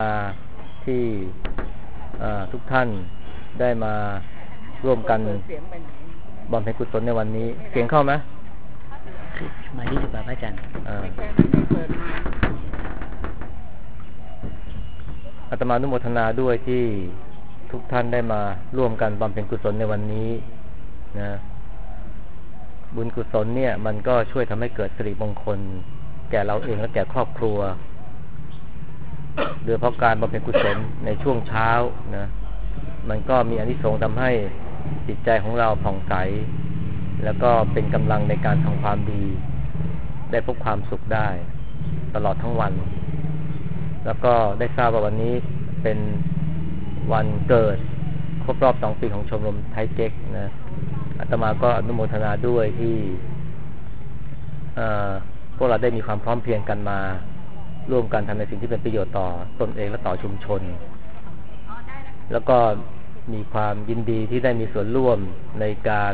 ที่ทุกท่านได้มาร่วมกันบำเพ็ญกุศลในวันนี้เสียงเข้าไหมมาดีกว่าพระอาจารย์อาตมาอนุโมทนาด้วยที่ทุกท่านได้มาร่วมกันบำเพ็ญกุศลในวันนี้นะบุญกุศลเนี่ยมันก็ช่วยทำให้เกิดสิริมงคลแก่เราเองและแก่ครอบครัวโดยเพราะการบำเพ็ญกุศลในช่วงเช้านะมันก็มีอานิสงส์ทำให้จิตใจของเราผ่องใสแล้วก็เป็นกำลังในการทำความดีได้พบความสุขได้ตลอดทั้งวันแล้วก็ได้ทราบว่าวันนี้เป็นวันเกิดครบรอบ2 ปีของชมรมไทยเก๊กนะอาตมาก็อนุโมทนาด้วยที่พวกเราได้มีความพร้อมเพรียงกันมาร่วมกันทำในสิ่งที่เป็นประโยชน์ต่อตนเองและต่อชุมชนแล้วก็มีความยินดีที่ได้มีส่วนร่วมในการ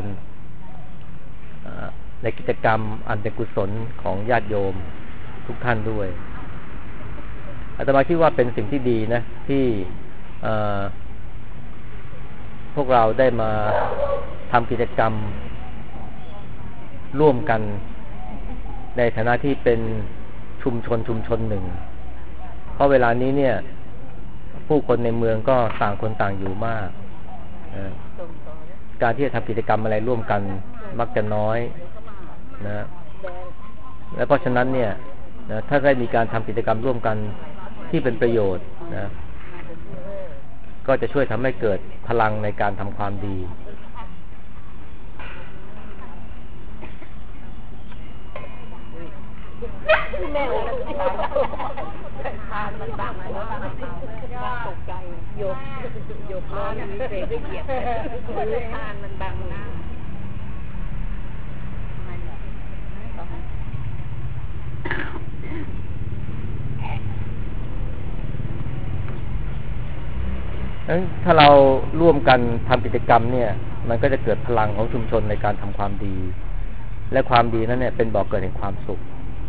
ในกิจกรรมอันเป็นกุศลของญาติโยมทุกท่านด้วยอาตมาคิดว่าเป็นสิ่งที่ดีนะที่พวกเราได้มาทำกิจกรรมร่วมกันในฐานะที่เป็นชุมชนหนึ่งเพราะเวลานี้เนี่ยผู้คนในเมืองก็ต่างคนต่างอยู่มากการที่จะทำกิจกรรมอะไรร่วมกันมักจะน้อยนะและเพราะฉะนั้นเนี่ยนะถ้าได้มีการทำกิจกรรมร่วมกันที่เป็นประโยชน์นะก็จะช่วยทำให้เกิดพลังในการทำความดีแม่เลยทานมันบ้างไหมตกใจโยกร้อนมีเศษเหยียบทานมันบังหน้าถ้าเราร่วมกันทำกิจกรรมเนี่ยมันก็จะเกิดพลังของชุมชนในการทำความดีและความดีนั้นเนี่ยเป็นบ่อกเกิดแห่งความสุข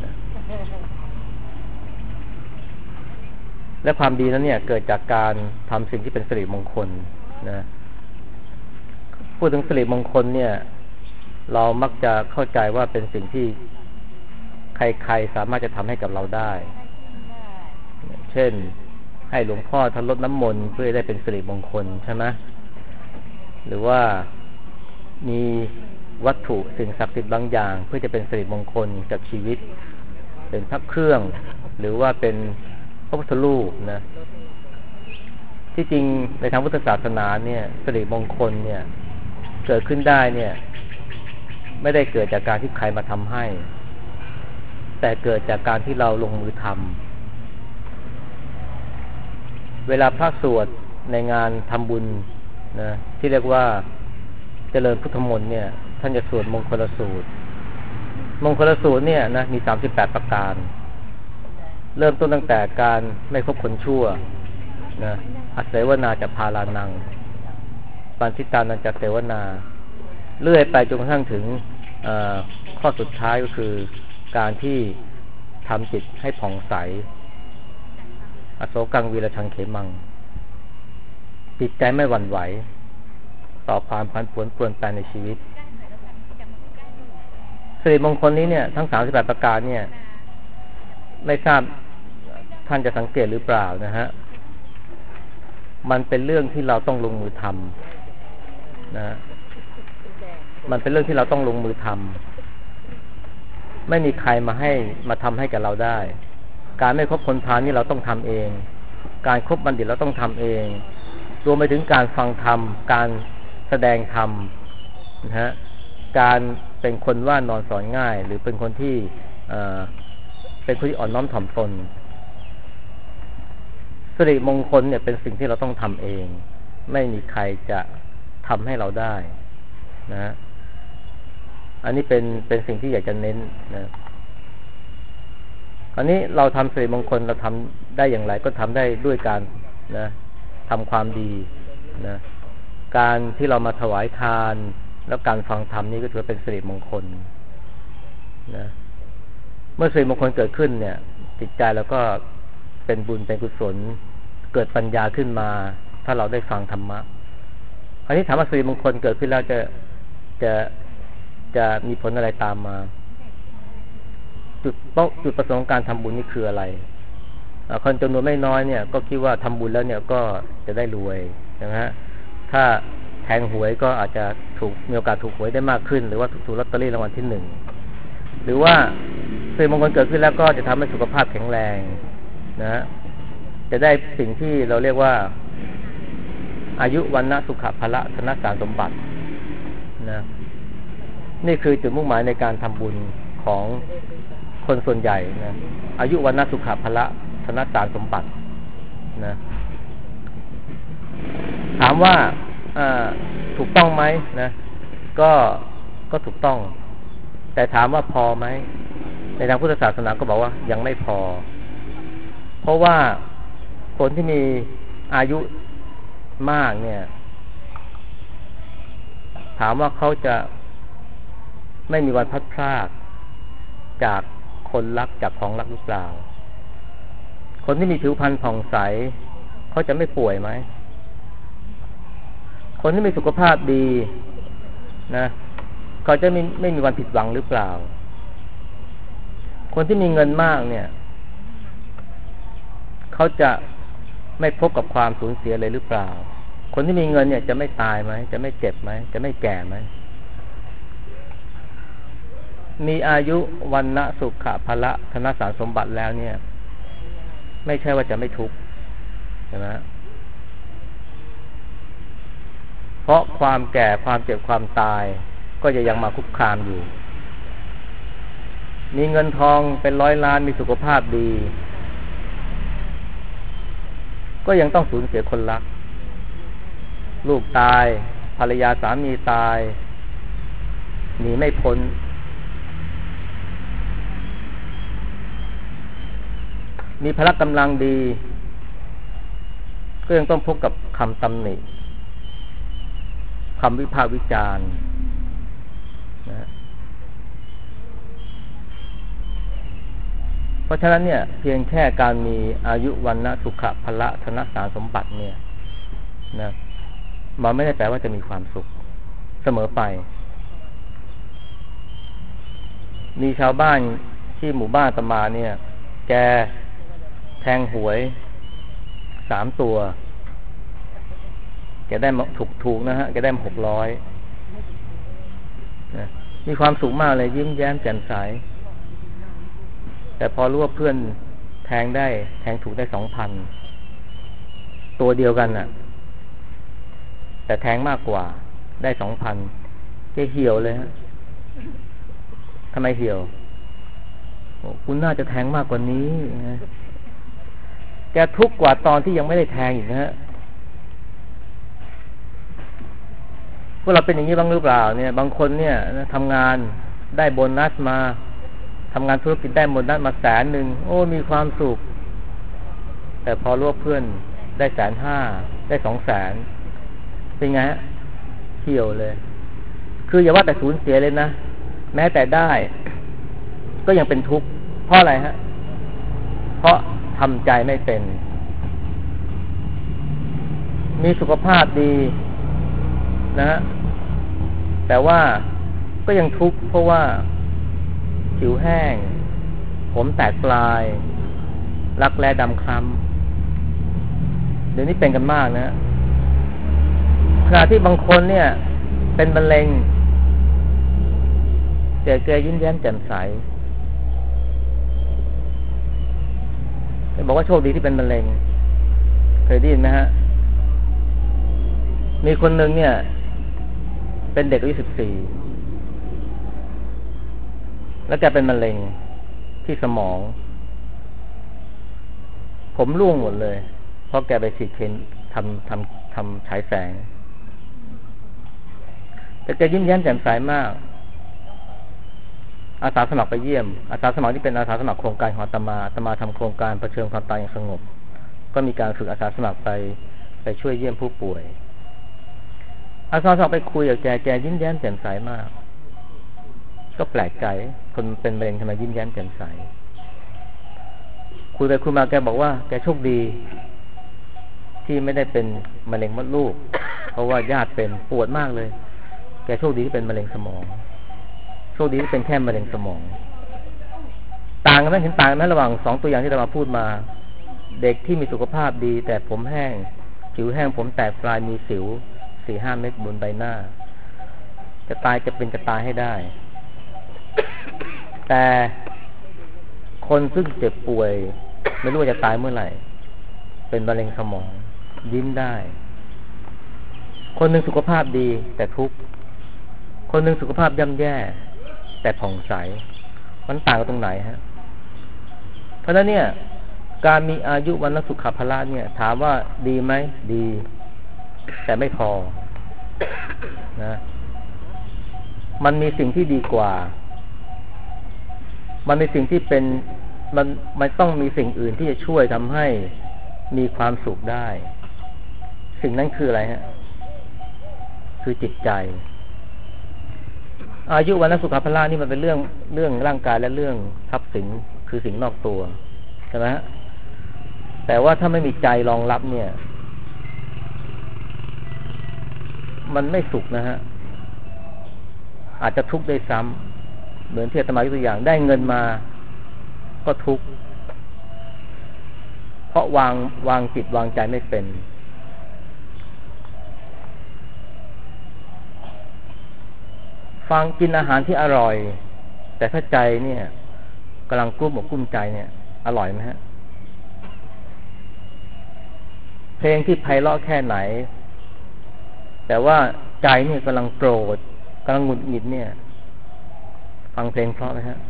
และความดีนั้นเนี่ยเกิดจากการทำสิ่งที่เป็นสิริมงคลนะพูดถึงสิริมงคลเนี่ยเรามักจะเข้าใจว่าเป็นสิ่งที่ใครๆสามารถจะทำให้กับเราได้เช่นให้หลวงพ่อท่านรดน้ำมนต์เพื่อได้เป็นสิริมงคลใช่ไหมหรือว่ามีวัตถุสิ่งศักดิ์สิทธิ์บางอย่างเพื่อจะเป็นสิริมงคลกับชีวิตเป็นพระเครื่องหรือว่าเป็นพระพุทธรูปนะที่จริงในทางพุทธศาสนาเนี่ยสิริมงคลเนี่ยเกิดขึ้นได้เนี่ยไม่ได้เกิดจากการที่ใครมาทำให้แต่เกิดจากการที่เราลงมือทำเวลาพระสวดในงานทำบุญนะที่เรียกว่าเจริญพุทธมนต์เนี่ยท่านจะสวดมงคลสูตรเนี่ยนะมี38ประการเริ่มต้นตั้งแต่การไม่คบคนชั่วนะอัสเสวนาจะพาลานังปันทิตานันจะเสวนาเลื่อยไปจนกระทั่งถึงข้อสุดท้ายก็คือการที่ทำจิตให้ผ่องใสอโศกังวีรชังเขมังจิตใจไม่หวั่นไหวต่อความผันผวนเปลี่ยนแปลงในชีวิตสิริมงคลนี้เนี่ยทั้ง38ประการเนี่ยไม่ทราบท่านจะสังเกตหรือเปล่านะฮะมันเป็นเรื่องที่เราต้องลงมือทำนะมันเป็นเรื่องที่เราต้องลงมือทำไม่มีใครมาทำให้กับเราได้การไม่คบคนพาลนี่เราต้องทำเองการคบบัณฑิตเราต้องทำเองรวมไปถึงการฟังธรรมการแสดงธรรมนะฮะการเป็นคนว่านอนสอนง่ายหรือเป็นคนที่เป็นคนที่อ่อนน้อมถ่อมตนสิริมงคลเนี่ยเป็นสิ่งที่เราต้องทำเองไม่มีใครจะทำให้เราได้นะอันนี้เป็นสิ่งที่อยากจะเน้นนะอันนี้เราทำสิริมงคลเราทำได้อย่างไรก็ทำได้ด้วยการนะทำความดีนะการที่เรามาถวายทานแล้วการฟังธรรมนี่ก็ถือเป็นสิริมงคลนะเมื่อสิริมงคลเกิดขึ้นเนี่ยจิตใจเราก็เป็นบุญเป็นกุศลเกิดปัญญาขึ้นมาถ้าเราได้ฟังธรรมะคราวนี้ถามว่าสิริมงคลเกิดขึ้นแล้วจะมีผลอะไรตามมาจุดประสงค์การทำบุญนี่คืออะไรคนจำนวนไม่น้อยเนี่ยก็คิดว่าทำบุญแล้วเนี่ยก็จะได้รวยนะฮะถ้าแทงหวยก็อาจจะมีโอกาสถูกหวยได้มากขึ้นหรือว่าถูกลอตเตอรี่รางวัลที่ 1หรือว่าสิริมงคลเกิดขึ้นแล้วก็จะทำให้สุขภาพแข็งแรงนะจะได้สิ่งที่เราเรียกว่าอายุวันนะสุขภละธนสารสมบัตินะนี่คือจุดมุ่งหมายในการทำบุญของคนส่วนใหญ่นะอายุวันนะสุขภละธนสารสมบัตินะถามว่าถูกต้องไหมนะก็ถูกต้องแต่ถามว่าพอไหมในทางพุทธศาสนาก็บอกว่ายังไม่พอเพราะว่าคนที่มีอายุมากเนี่ยถามว่าเขาจะไม่มีวันพลัดพรากจากคนรักจากของรักหรือเปล่าคนที่มีผิวพรรณผ่องใสเขาจะไม่ป่วยไหมคนที่มีสุขภาพดีนะเขาจะไม่มีวันผิดหวังหรือเปล่าคนที่มีเงินมากเนี่ยเขาจะไม่พบกับความสูญเสียเลยหรือเปล่าคนที่มีเงินเนี่ยจะไม่ตายไหมจะไม่เจ็บไหมจะไม่แก่ไหมมีอายุวันนะสุขภละธนสารสมบัติแล้วเนี่ยไม่ใช่ว่าจะไม่ทุกข์ใช่ไหมเพราะความแก่ความเจ็บความตายก็จะยังมาคุกคามอยู่มีเงินทองเป็น100 ล้านมีสุขภาพดีก็ยังต้องสูญเสียคนรักลูกตายภรรยาสามีตายหนีไม่พ้นมีพละกำลังดีก็ยังต้องพบกับคำตำหนิคำวิพากษ์วิจารณ์นะเพราะฉะนั้นเนี่ยเพียงแค่การมีอายุวันนะสุขภละธนสารสมบัติเนี่ยนะมันไม่ได้แปลว่าจะมีความสุขเสมอไปมีชาวบ้านที่หมู่บ้านอาตมาเนี่ยแกแทงหวย3 ตัวแกได้มาถูกนะฮะแกได้มา600นะมีความสุขมากเลยยิ้มแย้มแจ่มใสแต่พอรู้ว่าเพื่อนแทงถูกได้ 2,000 ตัวเดียวกันน่ะแต่แทงมากกว่าได้ 2,000 แกเหี่ยวเลยฮะทำไมเหี่ยวคุณน่าจะแทงมากกว่านี้นะแกทุกข์กว่าตอนที่ยังไม่ได้แทงอีกนะฮะพวกเราเป็นอย่างนี้บ้างหรือเปล่าเนี่ยบางคนเนี่ยทำงานได้โบนัสมาทำงานธุรกิจได้โบนัสมา100,000โอ้มีความสุขแต่พอรู้ว่าเพื่อนได้150,000ได้200,000เป็นไงฮะเหี่ยวเลยคืออย่าว่าแต่สูญเสียเลยนะแม้แต่ได้ก็ยังเป็นทุกข์เพราะอะไรฮะเพราะทำใจไม่เป็นมีสุขภาพดีนะฮะแต่ว่าก็ยังทุกข์เพราะว่าผิวแห้งผมแตกปลายรักแร้ดำคล้ำเดี๋ยวนี้เป็นกันมากนะขณะที่บางคนเนี่ยเป็นมะเร็งแต่แกยิ้มแย้มแจ่มใสบอกว่าโชคดีที่เป็นมะเร็งเคยได้ยินไหมฮะมีคนหนึ่งเนี่ยเป็นเด็กอายุ14แล้วแกเป็นมะเร็งที่สมองผมร่วงหมดเลยเพราะแกไปฉีดเคมีทำฉายแสงแต่แกยิ้มแย้มแจ่มใสมากอาสาสมัครไปเยี่ยมอาสาสมัครที่เป็นอาสาสมัครโครงการของอาตมาทำโครงการเผชิญความตายอย่างสงบก็มีการฝึกอาสาสมัครไปช่วยเยี่ยมผู้ป่วยอาสาสมัครไปคุยกับแกยิ้มแย้มแจ่มใสมากก็แปลกใจคนเป็นมะเร็งทำไมยิ้มแย้มแจ่มใสคุยไปคุยมาแกบอกว่าแกโชคดีที่ไม่ได้เป็นมะเร็งมดลูกเพราะว่าญาติเป็นปวดมากเลยแกโชคดีที่เป็นมะเร็งสมองโชคดีที่เป็นแค่มะเร็งสมองต่างกันไหมเห็นต่างไหมระหว่างสองตัวอย่างที่เรามาพูดมาเด็กที่มีสุขภาพดีแต่ผมแห้งผิวแห้งผมแตกปลายมีสิว 4-5 เม็ดบนใบหน้าจะตายจะเป็นจะตายให้ได้แต่คนซึ่งเจ็บป่วยไม่รู้ว่าจะตายเมื่อไหร่เป็นมะเร็งสมองยิ้มได้คนหนึ่งสุขภาพดีแต่ทุกข์คนหนึ่งสุขภาพย่ำแย่แต่ผ่องใสมันต่างกันตรงไหนฮะเพราะฉะนั้นเนี่ยการมีอายุวันสุขภาละเนี่ยถามว่าดีไหมดีแต่ไม่พอนะมันมีสิ่งที่ดีกว่ามันมีสิ่งที่เป็นมันต้องมีสิ่งอื่นที่จะช่วยทำให้มีความสุขได้สิ่งนั้นคืออะไรฮะคือจิตใจอายุวันสุขภาละนี่มันเป็นเรื่องร่างกายและเรื่องทรัพย์สินคือสิ่งนอกตัวใช่ไหมฮะแต่ว่าถ้าไม่มีใจรองรับเนี่ยมันไม่สุขนะฮะอาจจะทุกข์ได้ซ้ำเหมือนที่อาตมายกตัวอย่างได้เงินมาก็ทุกข์เพราะวางจิตวางใจไม่เป็นฟังกินอาหารที่อร่อยแต่ถ้าใจเนี่ยกำลังกลุ้มอกกลุ้มใจเนี่ยอร่อยไหมฮะเพลงที่ไพเราะแค่ไหนแต่ว่าใจเนี่ยกำลังโกรธกำลังหงุดหงิดเนี่ยฟังเพลงเพราะไหมฮะ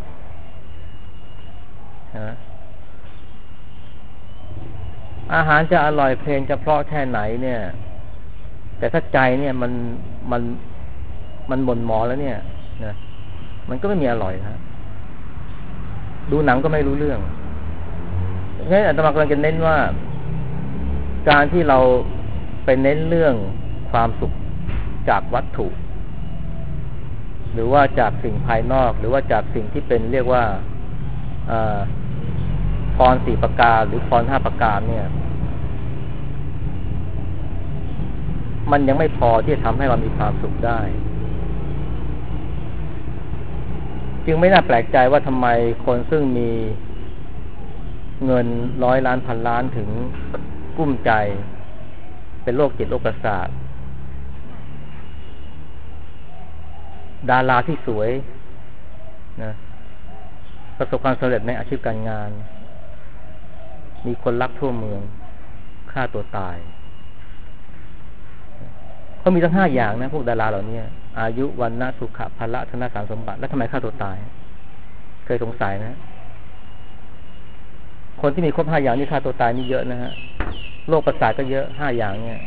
อาหารจะอร่อยเพลงจะเพราะแค่ไหนเนี่ยแต่ถ้าใจเนี่ยมันหม่นหมองแล้วเนี่ยนะมันก็ไม่มีอร่อยนะดูหนังก็ไม่รู้เรื่องงั้นอาตมากำลังจะเน้นว่าการที่เราไปเน้นเรื่องความสุขจากวัตถุหรือว่าจากสิ่งภายนอกหรือว่าจากสิ่งที่เป็นเรียกว่าพร4ประการหรือพร5ประการเนี่ยมันยังไม่พอที่จะทำให้เรามีความสุขได้จึงไม่น่าแปลกใจว่าทำไมคนซึ่งมีเงิน100 ล้านพันล้านถึงกุ้มใจเป็นโรคจิตโรคประสาทดาราที่สวยนะประสบความสำเร็จในอาชีพการงานมีคนรักทั่วเมืองฆ่าตัวตายเขามีทั้ง5อย่างนะพวกดาราเหล่านี้อายุวันนะสุขะพละธนสารสมบัติแล้วทำไมฆ่าตัวตายเคยสงสัยนะคนที่มีครบ5อย่างนี่ฆ่าตัวตายนี่เยอะนะฮะโรคประสาทก็เยอะ5อย่างเนี่ย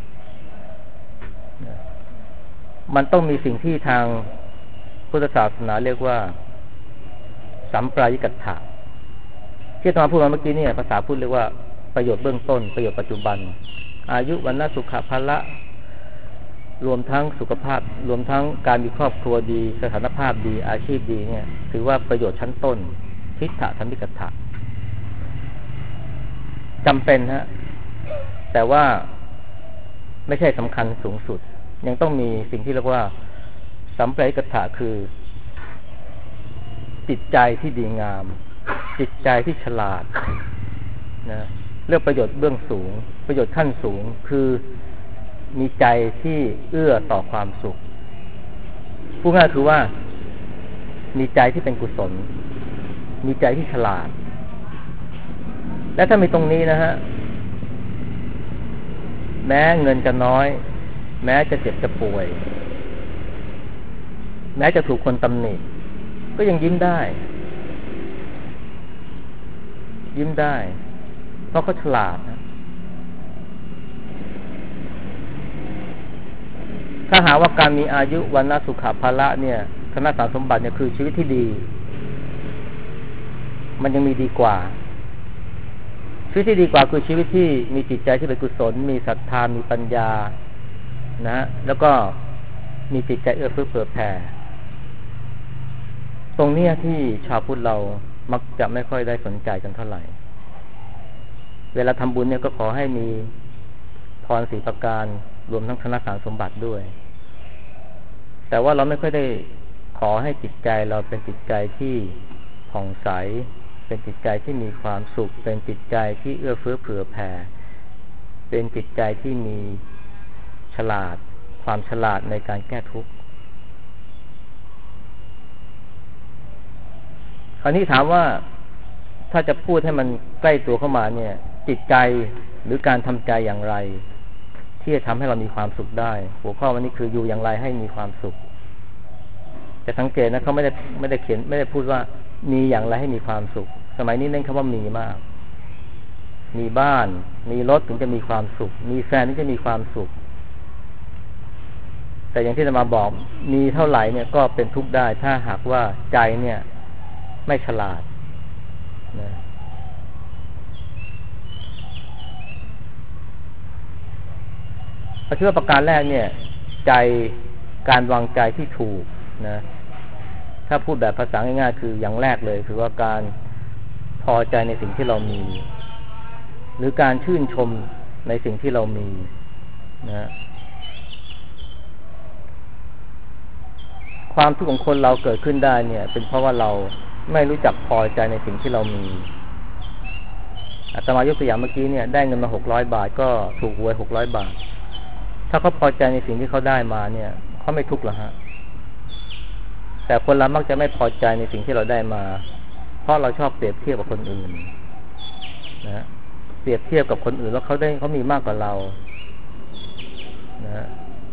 มันต้องมีสิ่งที่ทางพุทธศาสนาเรียกว่าสัมปรายิกัตถะที่อาตมาพูดมาเมื่อกี้เนี่ยภาษาพูดเรียกว่าประโยชน์เบื้องต้นประโยชน์ปัจจุบันอายุวันนะสุขะพละรวมทั้งสุขภาพรวมทั้งการมีครอบครัวดีสถานภาพดีอาชีพดีเนี่ยถือว่าประโยชน์ชั้นต้นทิฏฐธรรมิกัตถะจำเป็นฮะแต่ว่าไม่ใช่สำคัญสูงสุดยังต้องมีสิ่งที่เรียกว่าสัมปรายิกัตถะคือจิตใจที่ดีงามจิตใจที่ฉลาดนะเรื่องประโยชน์เบื้องสูงประโยชน์ขั้นสูงคือมีใจที่เอื้อต่อความสุขพูดง่ายคือว่ามีใจที่เป็นกุศลมีใจที่ฉลาดและถ้ามีตรงนี้นะฮะแม้เงินจะน้อยแม้จะเจ็บจะป่วยแม้จะถูกคนตำหนิก็ยังยิ้มได้เพราะเขาฉลาดนะถ้าหาว่าการมีอายุวันนะสุขะพละเนี่ยธนสารสมบัติเนี่ยคือชีวิตที่ดีมันยังมีดีกว่าชีวิตที่ดีกว่าคือชีวิตที่มีจิตใจที่เป็นกุศลมีศรัทธามีปัญญานะแล้วก็มีจิตใจเอื้อเฟื้อเผื่อแผ่ตรงนี้ที่ชาวพุทธเรามักจะไม่ค่อยได้สนใจกันเท่าไหร่เวลาทำบุญเนี่ยก็ขอให้มีร4ประการรวมทั้งธนสารสมบัติด้วย แต่ว่าเราไม่ค่อยได้ขอให้จิตใจเราเป็นจิตใจที่ผ่องใสเป็นจิตใจที่มีความสุขเป็นจิตใจที่เอื้อเฟื้อเผื่อแผ่เป็นจิตใจที่มีความฉลาดในการแก้ทุกข์คราวนี้ถามว่าถ้าจะพูดให้มันใกล้ตัวเข้ามาเนี่ยจิตใจหรือการทำใจอย่างไรที่จะทำให้เรามีความสุขได้หัวข้อวันนี้คืออยู่อย่างไรให้มีความสุขจะสังเกตนะเขาไม่ได้เขียนไม่ได้พูดว่ามีอย่างไรให้มีความสุขสมัยนี้เน้นคำว่ามีมากมีบ้านมีรถถึงจะมีความสุขมีแฟนถึงจะมีความสุขแต่อย่างที่จะมาบอกมีเท่าไหร่เนี่ยก็เป็นทุกข์ได้ถ้าหากว่าใจเนี่ยไม่ฉลาดนะคิดว่าประการแรกเนี่ยใจการวางใจที่ถูกนะถ้าพูดแบบภาษาง่ายๆคืออย่างแรกเลยคือว่าการพอใจในสิ่งที่เรามีหรือการชื่นชมในสิ่งที่เรามีนะความทุกข์ของคนเราเกิดขึ้นได้เนี่ยเป็นเพราะว่าเราไม่รู้จักพอใจในสิ่งที่เรามีอาตมายกตัวอย่างเมื่อกี้เนี่ยได้เงินมา600 บาทก็ถูกหวย600 บาทถ้าเขาพอใจในสิ่งที่เขาได้มาเนี่ยเขาไม่ทุกข์หรอกฮะแต่คนเรามักจะไม่พอใจในสิ่งที่เราได้มาเพราะเราชอบเปรียบเทียบกับคนอื่นนะเปรียบเทียบกับคนอื่นแล้วเขามีมากกว่าเรานะ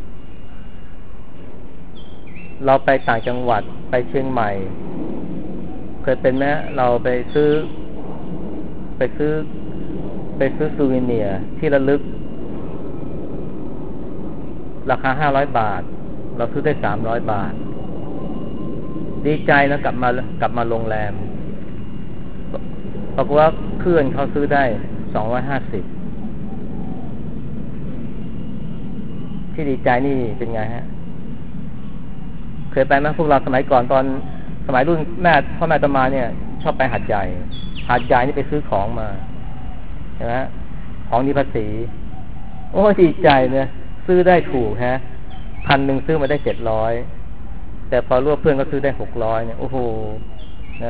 เราไปต่างจังหวัดไปเชียงใหม่เคยเป็นไหมเราไปซื้อซูวิเนียร์ที่ระลึกราคา500 บาทเราซื้อได้300 บาทดีใจนะกลับมาโรงแรมปรากฏว่าเพื่อนเขาซื้อได้250ที่ดีใจนี่เป็นไงฮะเคยไปไหมพวกเราสมัยก่อนตอนสมัยรุ่นพ่อแม่อาตมาเนี่ยชอบไปหาดใหญ่นี่ไปซื้อของมาใช่ไหมของมีภาษีโอ้ดีใจเนี่ยซื้อได้ถูกฮะ1,000ซื้อมาได้700แต่พอรู้ว่าเพื่อนก็ซื้อได้600เนี่ยโอ้โหนะ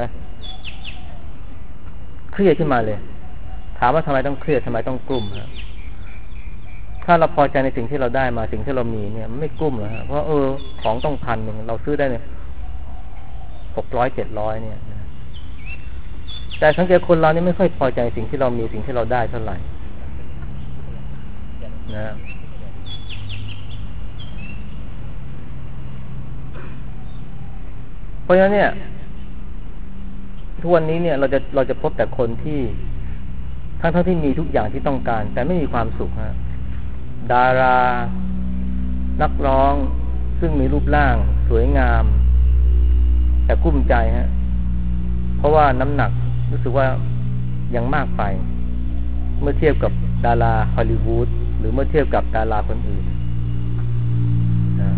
เครียดขึ้นมาเลยถามว่าทำไมต้องเครียดทำไมต้องกลุ้มฮะถ้าเราพอใจในสิ่งที่เราได้มาสิ่งที่เรามีเนี่ยมันไม่กลุ้มหรอกฮะเพราะของต้อง1,000เราซื้อได้เนี่ย600 700เนี่ยแต่สังเกตคนเรานี่ไม่ค่อยพอใจสิ่งที่เรามีสิ่งที่เราได้เท่าไหร่นะเพราะฉะนั้นเนี่ยทุกวันนี้เนี่ยเราจะพบแต่คนที่ทั้งที่มีทุกอย่างที่ต้องการแต่ไม่มีความสุขฮะดารานักร้องซึ่งมีรูปร่างสวยงามแต่กุ้มใจฮะเพราะว่าน้ำหนักรู้สึกว่ายังมากไปเมื่อเทียบกับดาราฮอลลีวูดหรือเมื่อเทียบกับดาราคนอื่นนะ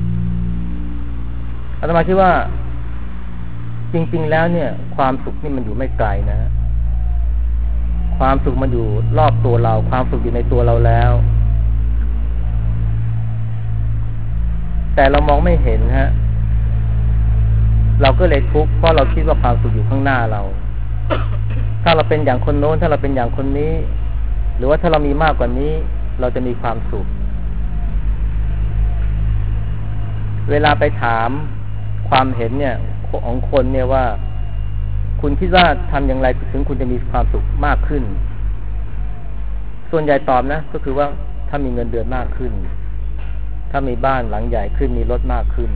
อาตมาคิดว่าจริงๆแล้วเนี่ยความสุขนี่มันอยู่ไม่ไกลนะความสุขมันอยู่รอบตัวเราความสุขอยู่ในตัวเราแล้วแต่เรามองไม่เห็นฮะเราก็เลยทุกข์เพราะเราคิดว่าความสุขอยู่ข้างหน้าเราถ้าเราเป็นอย่างคนโน้นถ้าเราเป็นอย่างคนนี้หรือว่าถ้าเรามีมากกว่านี้เราจะมีความสุขเวลาไปถามความเห็นเนี่ยของคนเนี่ยว่าคุณคิดว่าทำอย่างไรถึงคุณจะมีความสุขมากขึ้นส่วนใหญ่ตอบนะก็คือว่าถ้ามีเงินเดือนมากขึ้นถ้ามีบ้านหลังใหญ่ขึ้นมีรถมากขึ้น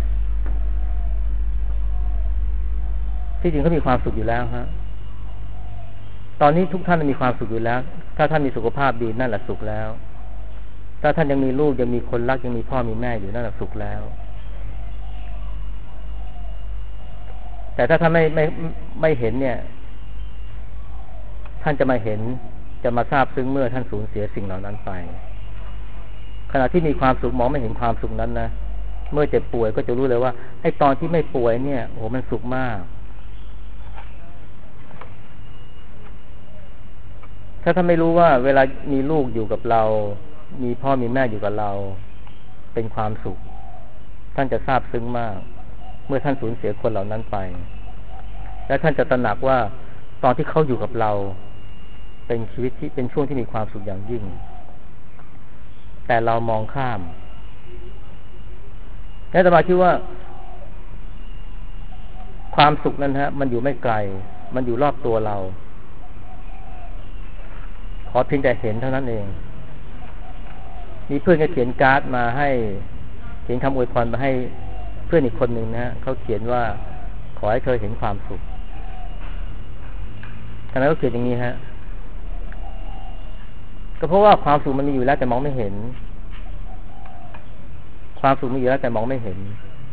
ที่จริงเขามีความสุขอยู่แล้วฮะตอนนี้ทุกท่านมีความสุขอยู่แล้วถ้าท่านมีสุขภาพดีนั่นแหละสุขแล้วถ้าท่านยังมีลูกยังมีคนรักยังมีพ่อมีแม่อยู่นั่นแหละสุขแล้วแต่ถ้าท่านไม่เห็นเนี่ยท่านจะมาเห็นจะมาทราบซึ้งเมื่อท่านสูญเสียสิ่งเหล่านั้นไปขณะที่มีความสุขมองไม่เห็นความสุขนั้นนะเมื่อเจ็บป่วยก็จะรู้เลยว่าไอ้ตอนที่ไม่ป่วยเนี่ยโอ้มันสุขมากถ้าท่านไม่รู้ว่าเวลามีลูกอยู่กับเรามีพ่อมีแม่อยู่กับเราเป็นความสุขท่านจะซาบซึ้งมากเมื่อท่านสูญเสียคนเหล่านั้นไปและท่านจะตระหนักว่าตอนที่เขาอยู่กับเราเป็นชีวิตที่เป็นช่วงที่มีความสุขอย่างยิ่งแต่เรามองข้ามและอาตมาคิดว่าความสุขนั้นมันอยู่ไม่ไกลมันอยู่รอบตัวเราขอเพียงแต่เห็นเท่านั้นเองมีเพื่อนก็เขียนการ์ดมาให้เขียนคำอวยพรมาให้เพื่อนอีกคนหนึ่งเขาเขียนว่าขอให้เธอเห็นความสุขขณะเขาเขียนอย่างนี้ก็เพราะว่าความสุขมันมีอยู่แล้วแต่มองไม่เห็นความสุขมีอยู่แล้วแต่มองไม่เห็น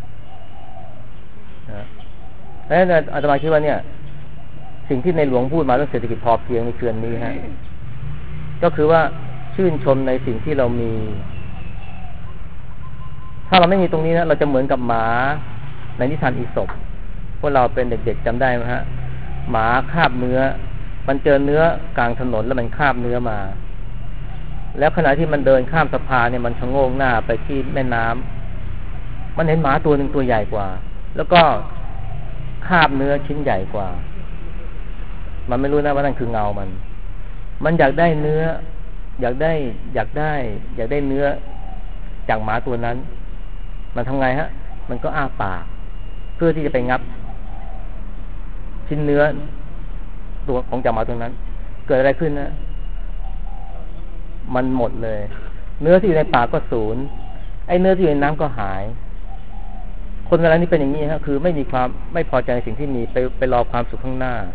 นะแล้วอาตมาคิดว่าเนี่ยสิ่งที่ในหลวงพูดมาเรื่องเศรษฐกิจพอเพียงในเคือนนี้ก็คือว่าชื่นชมในสิ่งที่เรามีถ้าเราไม่มีตรงนี้นะเราจะเหมือนกับหมาในนิทานอีสปพวกเราเป็นเด็กๆจำได้ไหมหมาคาบเนื้อมันเจอเนื้อกลางถนนแล้วมันคาบเนื้อมาแล้วขณะที่มันเดินข้ามสะพานเนี่ยมันชะโงกหน้าไปที่แม่น้ำมันเห็นหมาตัวหนึ่งตัวใหญ่กว่าแล้วก็คาบเนื้อชิ้นใหญ่กว่ามันไม่รู้นะว่านั่นคือเงามันอยากได้เนื้ออยากได้เนื้อจากหมาตัวนั้นมันทำไงมันก็อ้าปากเพื่อที่จะไปงับชิ้นเนื้อตัวของจากหมาตัวนั้นเกิดอะไรขึ้นมันหมดเลยเนื้อที่อยู่ในปากก็สูญไอ้เนื้อที่อยู่ในน้ำก็หายคนเวลานี้เป็นอย่างนี้คือไม่มีความไม่พอใจในสิ่งที่มีไปรอความสุขข้างหน้า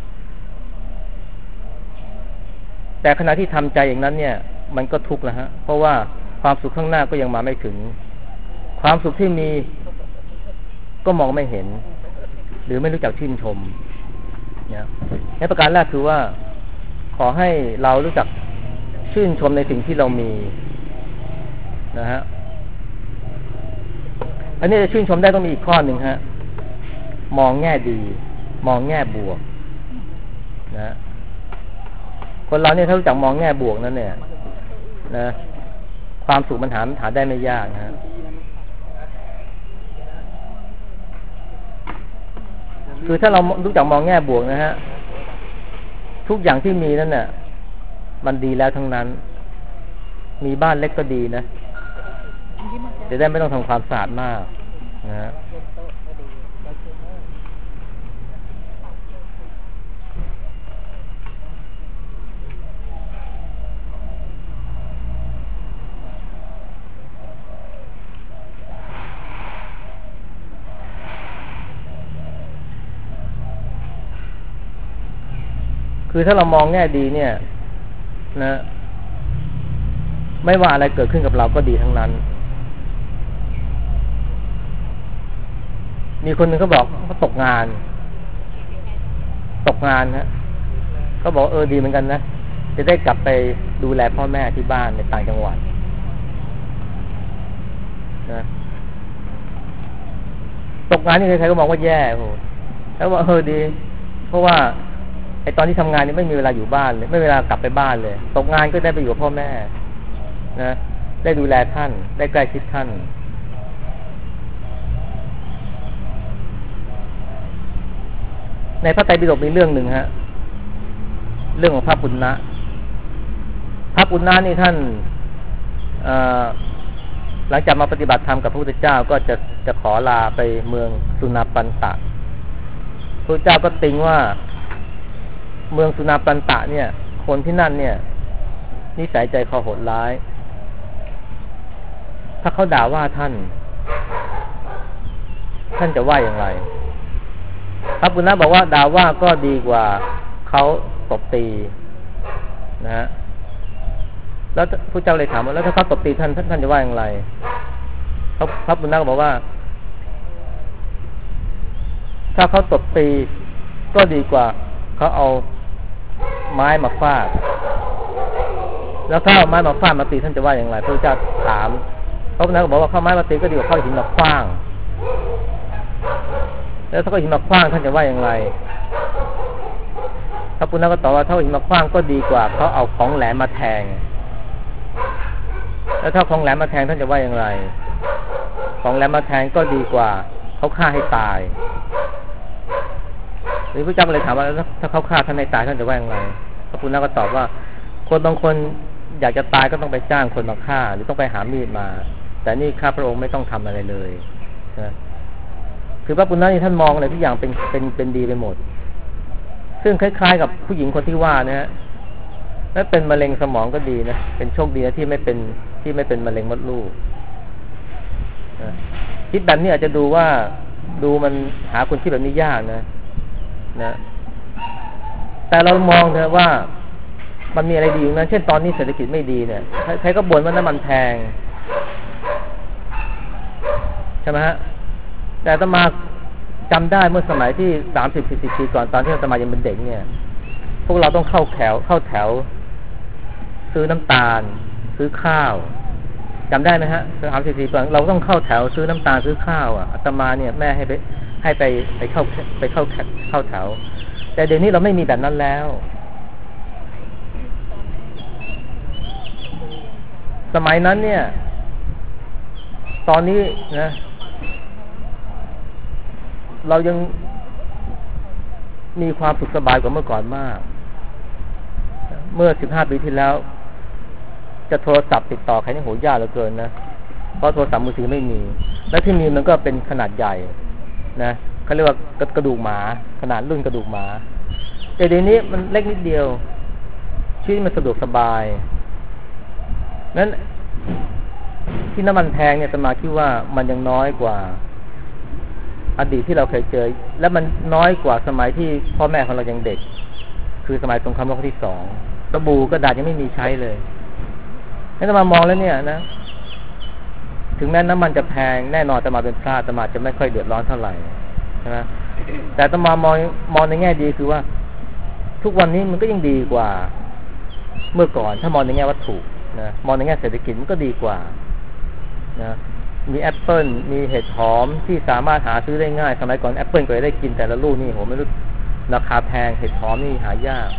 แต่ขณะที่ทำใจอย่างนั้นเนี่ยมันก็ทุกข์แล้วเพราะว่าความสุขข้างหน้าก็ยังมาไม่ถึงความสุขที่มีก็มองไม่เห็นหรือไม่รู้จักชื่นชมเนี่ยในประการแรกคือว่าขอให้เรารู้จักชื่นชมในสิ่งที่เรามีนะฮะอันนี้จะชื่นชมได้ต้องมีอีกข้อหนึ่งมองแง่ดีมองแง่บวกนะคนเราเนี่ยถ้ารู้จักมองแง่บวกนั้นเนี่ยนะความสุขมันหาได้ไม่ยากคือถ้าเรารู้จักมองแง่บวกทุกอย่างที่มีนั่นน่ะมันดีแล้วทั้งนั้นมีบ้านเล็กก็ดีนะจะได้ไม่ต้องทำความสะอาดมากนะคือถ้าเรามองแง่ดีเนี่ยนะไม่ว่าอะไรเกิดขึ้นกับเราก็ดีทั้งนั้นมีคนหนึ่งเขาบอกเขาตกงานเขาบอกดีเหมือนกันนะจะได้กลับไปดูแลพ่อแม่ที่บ้านในต่างจังหวัดนะตกงานนี่ใครๆก็มองว่าแย่โหแล้วว่าดีเพราะว่าไอ้ตอนที่ทำงานนี่ไม่มีเวลาอยู่บ้านเลยไม่มีเวลากลับไปบ้านเลยตกงานก็ได้ไปอยู่กับพ่อแม่นะได้ดูแลท่านได้ใกล้ชิดท่านในพระไตรปิฎกมีเรื่องหนึ่งเรื่องของพระปุณณะนี่ท่านหลังจากมาปฏิบัติธรรมกับพระพุทธเจ้าก็จะขอลาไปเมืองสุนาปันตะพระพุทธเจ้าก็ติงว่าเมืองสุนาปันตะเนี่ยคนที่นั่นเนี่ยนิสัยใจคอโหดร้ายถ้าเขาด่าว่าท่านจะว่าอย่างไรพระปุณณะบอกว่าด่าว่าก็ดีกว่าเขาตบตีนะฮะแล้วพระเจ้าเลยถามว่าแล้วถ้าเขาตบตีท่านจะว่าอย่างไรพระปุณณะก็บอกว่าถ้าเขาตบตีก็ดีกว่าเขาเอาไม้มาฟาดแล้วถ้าเอาไม้มาฟาดมาตีท่านจะว่าอย่างไรพระเจ้าถามพระพุทธเจ้าก็บอกว่าเข้าไม้มาตีก็ดีกว่าเข้าหินมาขว้างแล้วถ้าเขาหินมาขว้างท่านจะว่าอย่างไรพระพุทธเจ้าก็ตอบว่าถ้าหินมาขว้างก็ดีกว่าเขาเอาของแหลมมาแทงแล้วถ้าของแหลมมาแทงท่านจะว่าอย่างไรของแหลมมาแทงก็ดีกว่าเขาฆ่าให้ตายหรือพระเจ้าก็เลยถามว่าถ้าเขาฆ่าท่านให้ตายท่านจะว่าอย่างไรพระพุทธเจ้าก็ตอบว่าคนบางคนอยากจะตายก็ต้องไปจ้างคนมาฆ่าหรือต้องไปหามีดมาแต่นี่ข้าพระองค์ไม่ต้องทำอะไรเลยนะคือพระพุทธเจ้านี่ท่านมองอะไรทุกอย่างเป็นดีไปหมดซึ่งคล้ายๆกับผู้หญิงคนที่ว่านะฮะถ้าเป็นมะเร็งสมองก็ดีนะเป็นโชคดีนะที่ไม่เป็นมะเร็งมดลูกนะคิดแบบนี้อาจจะดูมันหาคนคิดแบบนี้ยากนะแต่เรามองเถอะว่ามันมีอะไรดีอยู่นั้นเช่นตอนนี้เศรษฐกิจไม่ดีเนี่ยใครก็บ่นว่าน้ำมันแพงใช่ไหมฮะแต่อาตมาจำได้เมื่อสมัยที่30-40 ปีก่อนตอนที่อาตมายังเป็นเด็กเนี่ยพวกเราต้องเข้าแถวซื้อน้ำตาลซื้อข้าวจำได้ไหมฮะ30-40 ปีก่อนเราต้องเข้าแถวซื้อน้ำตาลซื้อข้าวอาตมาเนี่ยแม่ให้ไปเข้าแถวแต่เดี๋ยวนี้เราไม่มีแบบนั้นแล้วสมัยนั้นเนี่ยตอนนี้นะเรายังมีความสุขสบายกว่าเมื่อก่อนมากเมื่อ15 ปีที่แล้วจะโทรศัพท์ติดต่อใครนี่โหยากเหลือเกินนะเพราะโทรศัพท์มือถือไม่มีและที่มีมันก็เป็นขนาดใหญ่นะเขาเรียกว่ากระดูกหมาขนาดรุ่นกระดูกหมาแต่เดี๋ยวนี้มันเล็กนิดเดียวชีวิตมันสะดวกสบายนั้นที่น้ำมันแพงเนี่ยอาตมาคิดว่ามันยังน้อยกว่าอดีตที่เราเคยเจอและมันน้อยกว่าสมัยที่พ่อแม่ของเรายังเด็กคือสมัยสงครามโลกที่2สบู่กระดาษยังไม่มีใช้เลยอาตมามองแล้วเนี่ยนะถึงแม้น้ำมันจะแพงแน่นอนอาตมาเป็นพระอาตมาจะไม่ค่อยเดือดร้อนเท่าไหร่นะแต่อาตมามองในแง่ดีคือว่าทุกวันนี้มันก็ยังดีกว่าเมื่อก่อนถ้ามองในแง่วัตถุนะมองในแง่เศรษฐกิจมันก็ดีกว่านะมีแอปเปิลมีเห็ดหอมที่สามารถหาซื้อได้ง่ายสมัยก่อนแอปเปิลก็ได้กินแต่ละลูกนี่โหไม่รู้ราคาแพงเห็ดหอมนี่หายาก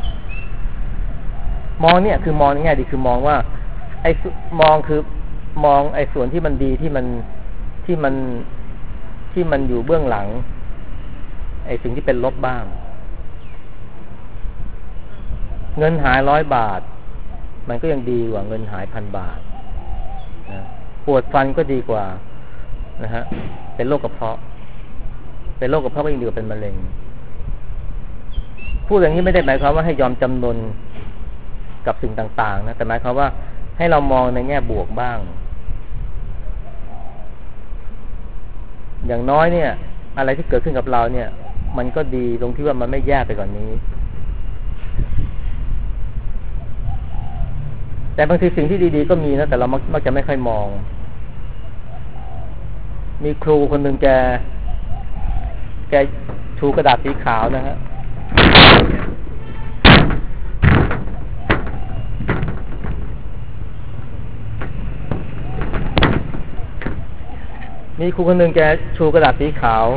มองเนี่ยคือมองในแง่ดีคือมองว่าไอ้มองไอ้ส่วนที่มันดีที่มันอยู่เบื้องหลังไอ้สิ่งที่เป็นลบบ้างเงินหาย100 บาทมันก็ยังดีกว่าเงินหาย1,000 บาทนะปวดฟันก็ดีกว่านะฮะเป็นโรคกระเพาะก็ยังดีกว่าเป็นมะเร็งพูดอย่างนี้ไม่ได้หมายความว่าให้ยอมจำนนกับสิ่งต่างๆนะแต่หมายความว่าให้เรามองในแง่บวกบ้างอย่างน้อยเนี่ยอะไรที่เกิดขึ้นกับเราเนี่ยมันก็ดีตรงที่ว่ามันไม่แย่ไปกว่านี้แต่บางทีสิ่งที่ดีๆก็มีนะแต่เรามักจะไม่ค่อยมองมีครูคนหนึ่งแกชูกระดาษสีขาวนะฮะมีครูคนหนึ่งแกชูกระดาษสีขาว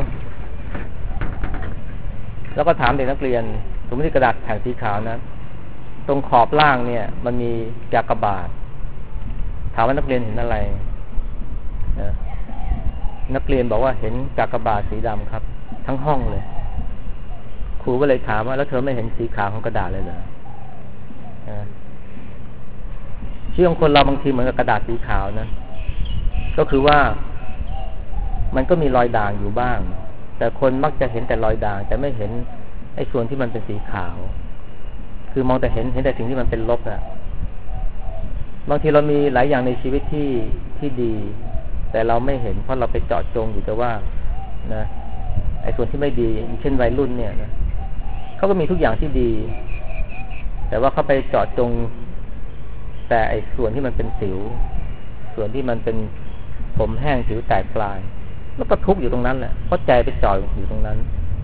แล้วก็ถามเด็กนักเรียนสมมติกระดาษแผ่นสีขาวนะตรงขอบล่างเนี่ยมันมีกากบาทถามว่านักเรียนเห็นอะไรนะนักเรียนบอกว่าเห็นกากบาทสีดำครับทั้งห้องเลยครูก็เลยถามว่าแล้วเธอไม่เห็นสีขาวของกระดาษเลยเหรอชีวิตของคนเราบางทีเหมือนกับกระดาษสีขาวนะก็คือว่ามันก็มีรอยด่างอยู่บ้างแต่คนมักจะเห็นแต่รอยด่างแต่ไม่เห็นไอ้ส่วนที่มันเป็นสีขาวคือมองแต่เห็นแต่สิ่งที่มันเป็นลบอะบางทีเรามีหลายอย่างในชีวิตที่ดีแต่เราไม่เห็นเพราะเราไปเจาะจงอยู่แต่ว่านะไอ้ส่วนที่ไม่ดีเช่นวัยรุ่นเนี่ยนะเขาก็มีทุกอย่างที่ดีแต่ว่าเขาไปเจาะจงแต่ไอ้ส่วนที่มันเป็นสิวส่วนที่มันเป็นผมแห้งสิวแตกปลายแล้วก็ทุกข์อยู่ตรงนั้นแหละเพราะใจไปจ่อยอยู่ตรงนั้น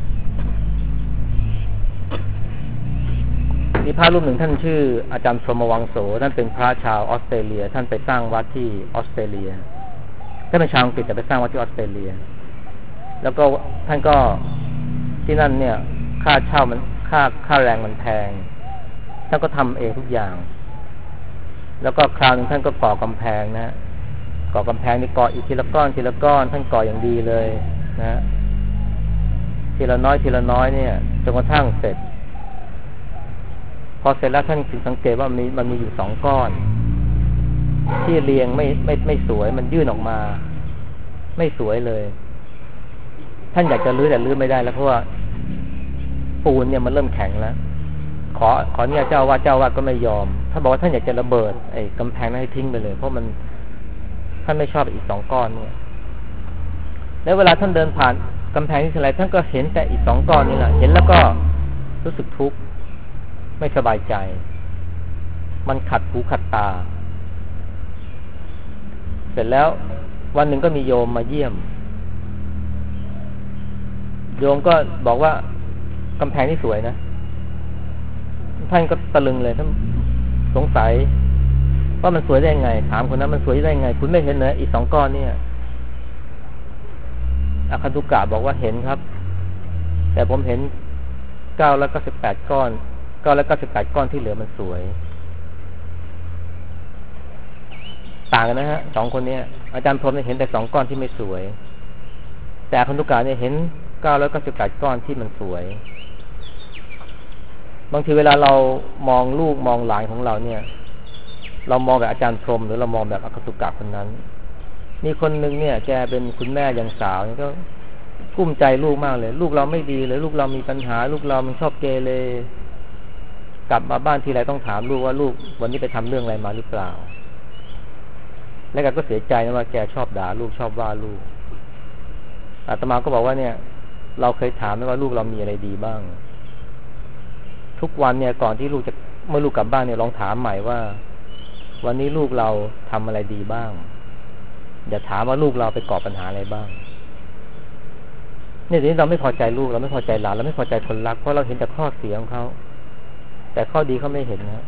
มีพระรูปหนึ่งท่านชื่ออาจารย์พรหมวังโสท่านเป็นพระชาวออสเตรเลียท่านไปสร้างวัดที่ออสเตรเลียท่านเป็นชาวอังกฤษแต่ไปสร้างวัดที่ออสเตรเลียแล้วก็ท่านก็ที่นั่นเนี่ยค่าเช่ามันค่าแรงมันแพงท่านก็ทำเองทุกอย่างแล้วก็คราวนึงท่านก็ก่อกำแพงนะก่อกำแพงนี่ก่ออีกทีละก้อนทีละก้อนท่านก่ออย่างดีเลยนะทีละน้อยทีละน้อยเนี่ยจนกระทั่งเสร็จพอเสร็จแล้วท่านสังเกตว่ามันมีอยู่2 ก้อนที่เรียงไม่สวยมันยื่นออกมาไม่สวยเลยท่านอยากจะรื้อแต่รื้อไม่ได้แล้วเพราะว่าปูนเนี่ยมันเริ่มแข็งแล้วขอเนี่ยเจ้าว่าก็ไม่ยอมท่านบอกว่าท่านอยากจะระเบิดไอ้กำแพงนั้นให้ทิ้งไปเลยเพราะมันท่านไม่ชอบอีก2 ก้อนเนี่ยแล้วเวลาท่านเดินผ่านกำแพงที่ไรท่านก็เห็นแต่อีก2 ก้อนนี่แหละเห็นแล้วก็รู้สึกทุกข์ไม่สบายใจมันขัดหูขัดตาเสร็จแล้ววันหนึ่งก็มีโยมมาเยี่ยมโยมก็บอกว่ากำแพงนี่สวยนะท่านก็ตะลึงเลยท่านสงสัยว่ามันสวยได้ไงถามคนนั้นมันสวยได้ไงคุณไม่เห็นเหรออีก2 ก้อนเนี่ยอคันตุกะบอกว่าเห็นครับแต่ผมเห็น998 ก้อน998 ก้อนที่เหลือมันสวยต่างกันนะฮะ2 คนนี้อาจารย์พรหมเนี่ยเห็นแต่2 ก้อนที่ไม่สวยแต่อคันตุกะเนี่ยเห็น998 ก้อนที่มันสวยบางทีเวลาเรามองลูกมองหลานของเราเนี่ยเรามองแบบอาจารย์พรหมหรือเรามองแบบอคันตุกะคนนั้นมีคนนึงเนี่ยแกเป็นคุณแม่ยังสาวก็กุ้มใจลูกมากเลยลูกเราไม่ดีเลยลูกเรามีปัญหาลูกเรามันชอบเกเรกลับมาบ้านทีไรต้องถามลูกว่าลูกวันนี้ไปทำเรื่องอะไรมาหรือเปล่าแล้วแกก็เสียใจนะว่าแกชอบด่าลูกชอบว่าลูกอาตมาก็บอกว่าเนี่ยเราเคยถามไหมว่าลูกเรามีอะไรดีบ้างทุกวันเนี่ยก่อนที่เมื่อลูกกลับบ้านเนี่ยลองถามใหม่ว่าวันนี้ลูกเราทำอะไรดีบ้างอย่าถามว่าลูกเราไปก่อปัญหาอะไรบ้างเนี่ยทีนี้เราไม่พอใจลูกเราไม่พอใจหลานเราไม่พอใจคนรักเพราะเราเห็นแต่ข้อเสียของเขาแต่ข้อดีเขาไม่เห็นนะ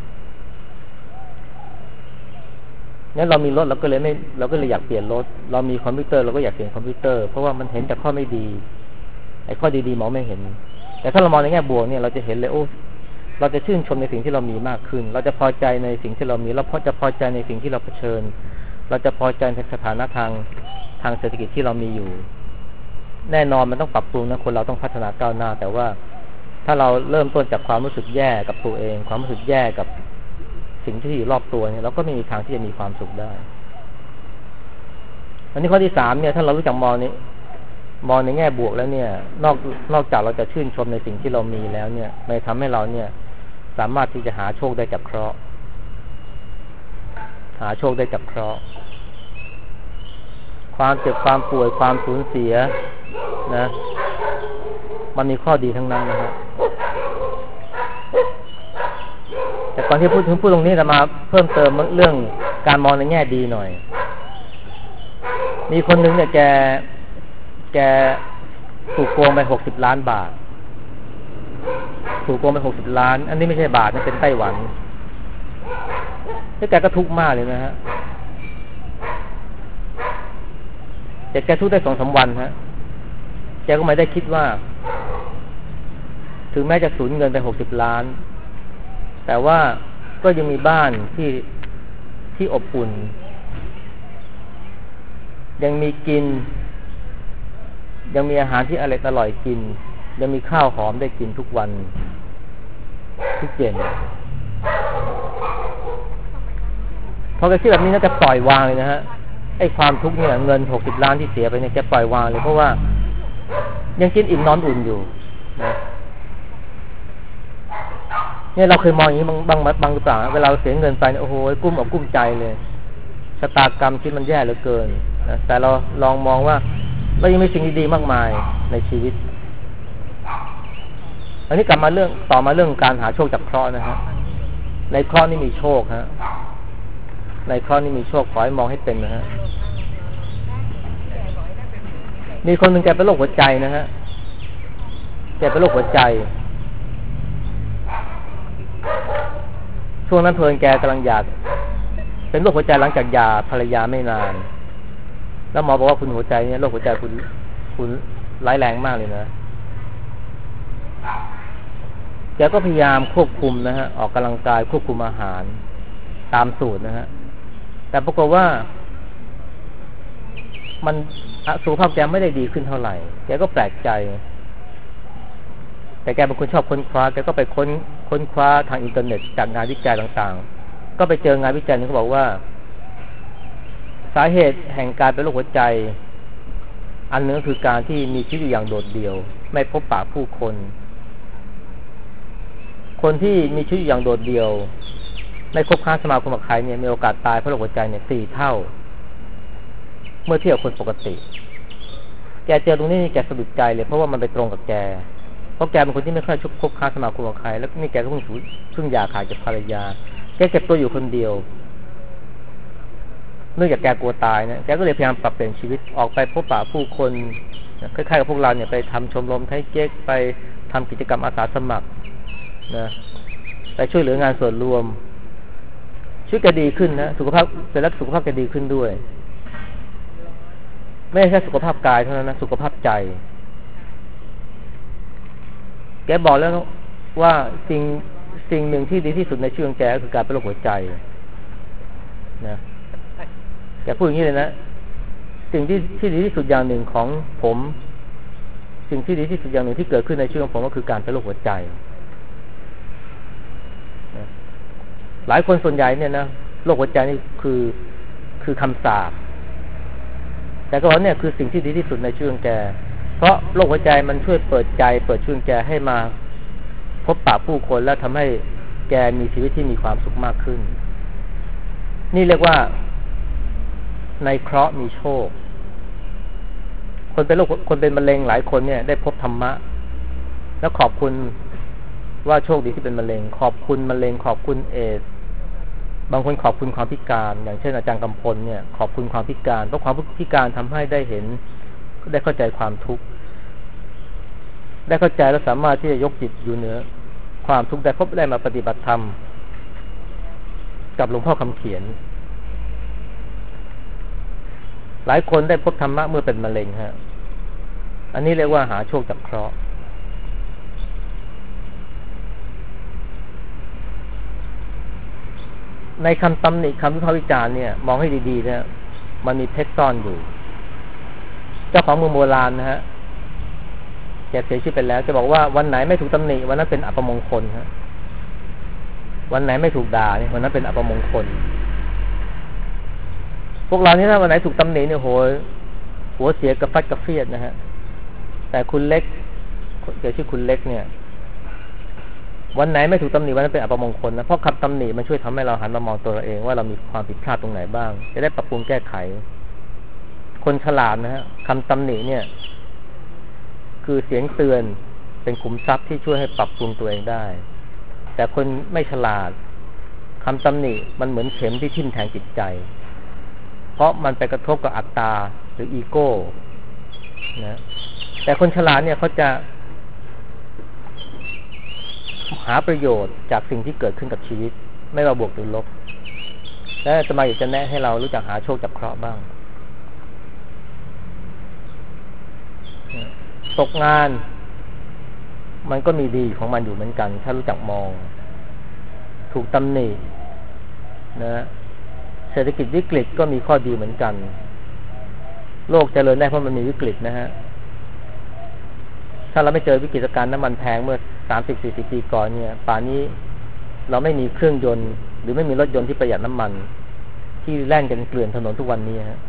งั้นเรามีรถเราก็เลยอยากเปลี่ยนรถเรามีคอมพิวเตอร์เราก็อยากเปลี่ยนคอมพิวเตอร์เพราะว่ามันเห็นแต่ข้อไม่ดีไอ้ข้อดีๆมองไม่เห็นแต่ถ้าเรามองในแง่บวกเนี่ยเราจะเห็นเลยโอ้เราจะชื่นชมในสิ่งที่เรามีมากขึ้นเราจะพอใจในสิ่งที่เรามีเราจะพอใจในสิ่งที่เราเผชิญเราจะพอใจในสถานะทางเศรษฐกิจที่เรามีอยู่แน่นอนมันต้องปรับปรุงนะคนเราต้องพัฒนาก้าวหน้าแต่ว่าถ้าเราเริ่มต้นจากความรู้สึกแย่กับตัวเองความรู้สึกแย่กับสิ่งที่อยู่รอบตัวเนี่ยเราก็ไม่มีทางที่จะมีความสุขได้อันนี้ข้อที่3เนี่ยถ้าเรารู้จักมองในแง่บวกแล้วเนี่ยนอกจากเราจะชื่นชมในสิ่งที่เรามีแล้วเนี่ยมันทำให้เราเนี่ยสามารถที่จะหาโชคได้จากเคราะห์หาโชคได้จากเคราะห์ความเจ็บความป่วยความสูญเสียนะมันมีข้อดีทั้งนั้นนะครับแต่ก่อนที่พูดตรงนี้จะมาเพิ่มเติมเรื่องการมองในแง่ดีหน่อยมีคนนึงเนี่ยแกถูกโกงไป60 ล้านบาทถูกโกงไป60 ล้านอันนี้ไม่ใช่บาทนะเป็นไต้หวันแล้วแกก็ทุกข์มากเลยนะฮะแต่แกทุกข์ได้2-3 วันฮะแกก็ไม่ได้คิดว่าถึงแม้จะสูญเงินไป60 ล้านแต่ว่าก็ยังมีบ้านที่อบอุ่นยังมีกินยังมีอาหารที่อร่อยกินยังมีข้าวหอมได้กินทุกวันทุกเย็นพอแกคิดแบบนี้น่าจะปล่อยวางเลยนะฮะไอ้ความทุกข์เนี่ยเงิน60 ล้านที่เสียไปเนี่ยแกปล่อยวางเลยเพราะว่ายังกินอิ่มนอนอุ่นอยู่นะเนี่ยเราเคยมองอย่างนี้บางหรือเปล่าเวลาเราเสียเงินไปเนี่ยโอ้โหกุ้มอกกุ้มใจเลยชะตากรรมที่มันแย่เหลือเกินนะแต่เราลองมองว่าเรายังมีสิ่งดีๆมากมายในชีวิตอันนี้ต่อมาเรื่องการหาโชคจากเคราะห์นะฮะในเคราะห์นี่มีโชคฮะในเคราะห์นี่มีโชคขอให้มองให้เป็นนะฮะมีคนหนึ่งแกเป็นโรคหัวใจนะฮะแกเป็นโรคหัวใจช่วงนั้นเพลินแกกำลังอยากเป็นโรคหัวใจหลังจากหย่าภรรยาไม่นานแล้วหมอบอกว่าคุณหัวใจเนี่ยโรคหัวใจคุณร้ายแรงมากเลยนะแกก็พยายามควบคุมนะฮะออกกำลังกายควบคุมอาหารตามสูตรนะฮะแต่ปรากฏว่ามันสุขภาพแกไม่ได้ดีขึ้นเท่าไหร่แกก็แปลกใจแต่แกเป็นคนชอบค้นคว้าแกก็ไปค้นคว้าทางอินเทอร์เน็ตจากงานวิจัยต่างๆก็ไปเจองานวิจัยนึงเขาบอกว่าสาเหตุแห่งการเป็นโรคหัวใจอันนึงก็คือการที่มีชีวิตอยู่อย่างโดดเดี่ยวไม่พบปะผู้คนคนที่มีชีวิตอยู่อย่างโดดเดี่ยวไม่คบค้าสมาคมกับใครเนี่ยมีโอกาสตายเพราะโรคหัวใจเนี่ย4 เท่าเมื่อเทียบกับคนปกติแกเจอตรงนี้แกสะดุดใจเลยเพราะว่ามันไปตรงกับแกเพราะแกเป็นคนที่ไม่ค่อยคบค้าสมาคมกับใครแล้วนี่แกก็เพิ่งหย่าขาดจากภรรยาแกเก็บตัวอยู่คนเดียวเนื่องจากแกกลัวตายนะแกก็เลยพยายามปรับเปลี่ยนชีวิตออกไปพบปะผู้คนคล้ายๆกับพวกเราเนี่ยไปทำชมรมไทเก๊กไปทำกิจกรรมอาสาสมัครนะไปช่วยเหลืองานส่วนรวมชีวิตแกดีขึ้นนะสุขภาพเสร็จแล้วสุขภาพแกดีขึ้นด้วยไม่ใช่แค่สุขภาพกายเท่านั้นนะสุขภาพใจแกบอกแล้วว่าสิ่งหนึ่งที่ดีที่สุดในชีวิตของแกคือการเป็นโรคหัวใจนะแกพูดอย่างนี้เลยนะสิ่งที่ดีที่สุดอย่างหนึ่งของผมสิ่งที่ดีที่สุดอย่างหนึ่งที่เกิดขึ้นในชีวิตของผมก็คือการเป็นโรคหัวใจนะหลายคนส่วนใหญ่เนี่ยนะโรคหัวใจนี่คือคำสาปแต่ก็ว่าเนี่ยคือสิ่งที่ดีที่สุดในชีวิตของแกเพราะโรคหัวใจมันช่วยเปิดใจเปิดชีวิตแกให้มาพบปะผู้คนแล้วทำให้แกมีชีวิตที่มีความสุขมากขึ้นนี่เรียกว่าในเคราะห์มีโชคคนเป็นมะเร็งหลายคนเนี่ยได้พบธรรมะแล้วขอบคุณว่าโชคดีที่เป็นมะเร็งขอบคุณมะเร็งขอบคุณเอดส์บางคนขอบคุณความพิการอย่างเช่นอาจารย์กำพลเนี่ยขอบคุณความพิการเพราะความพิการทำให้ได้เห็นได้เข้าใจความทุกข์ได้เข้าใจและสามารถที่จะยกจิตอยู่เหนือความทุกข์ได้มาปฏิบัติธรรมกับหลวงพ่อคำเขียนหลายคนได้พบธรรมะเมื่อเป็นมะเร็งฮะอันนี้เรียกว่าหาโชคจากเคราะห์ในคำตำหนิคำวิพากษ์วิจารณ์เนี่ยมองให้ดีๆนะมันมีเพชรซ่อนอยู่เจ้าของเมืองโบราณนะฮะแกเสียชีวิตไปแล้วจะบอกว่าวันไหนไม่ถูกตำหนิวันนั้นเป็นอัปมงคลฮะวันไหนไม่ถูกด่าเนี่ยวันนั้นเป็นอัปมงคลพวกเรานี่ถ้าวันไหนถูกตำหนิเนี่ยโหยหัวเสียกระฟัดกระเฟียดนะฮะแต่คุณเล็กเดี๋ยวชื่อคุณเล็กเนี่ยวันไหนไม่ถูกตำหนิวันนั้นเป็นอัปมงคลนะเพราะคำตำหนิมันช่วยทำให้เราหันมามองตัวเราเองว่าเรามีความผิดพลาดตรงไหนบ้างจะได้ปรับปรุงแก้ไขคนฉลาดนะฮะคำตำหนิเนี่ยคือเสียงเตือนเป็นขุมทรัพย์ที่ช่วยให้ปรับปรุงตัวเองได้แต่คนไม่ฉลาดคำตำหนิมันเหมือนเข็มที่ทิ่มแทงจิตใจเพราะมันไปกระทบกับอัตตาหรืออีโก้นะแต่คนฉลาดเนี่ยเขาจะหาประโยชน์จากสิ่งที่เกิดขึ้นกับชีวิตไม่ว่าบวกหรือลบและอาตมาอยากจะแนะให้เรารู้จักหาโชคจากเคราะห์บ้างตกงานมันก็มีดีของมันอยู่เหมือนกันถ้ารู้จักมองถูกตำหนินะเศรษฐกิจวิกฤตก็มีข้อดีเหมือนกันโลกเจริญได้เพราะมันมีวิกฤตนะฮะถ้าเราไม่เจอวิกฤตการณ์น้ำมันแพงเมื่อ 30-40 ปีก่อนเนี่ยป่านนี้เราไม่มีเครื่องยนต์หรือไม่มีรถยนต์ที่ประหยัดน้ำมันที่แล่นกันเกลื่อนถนนทุกวันนี้ฮะ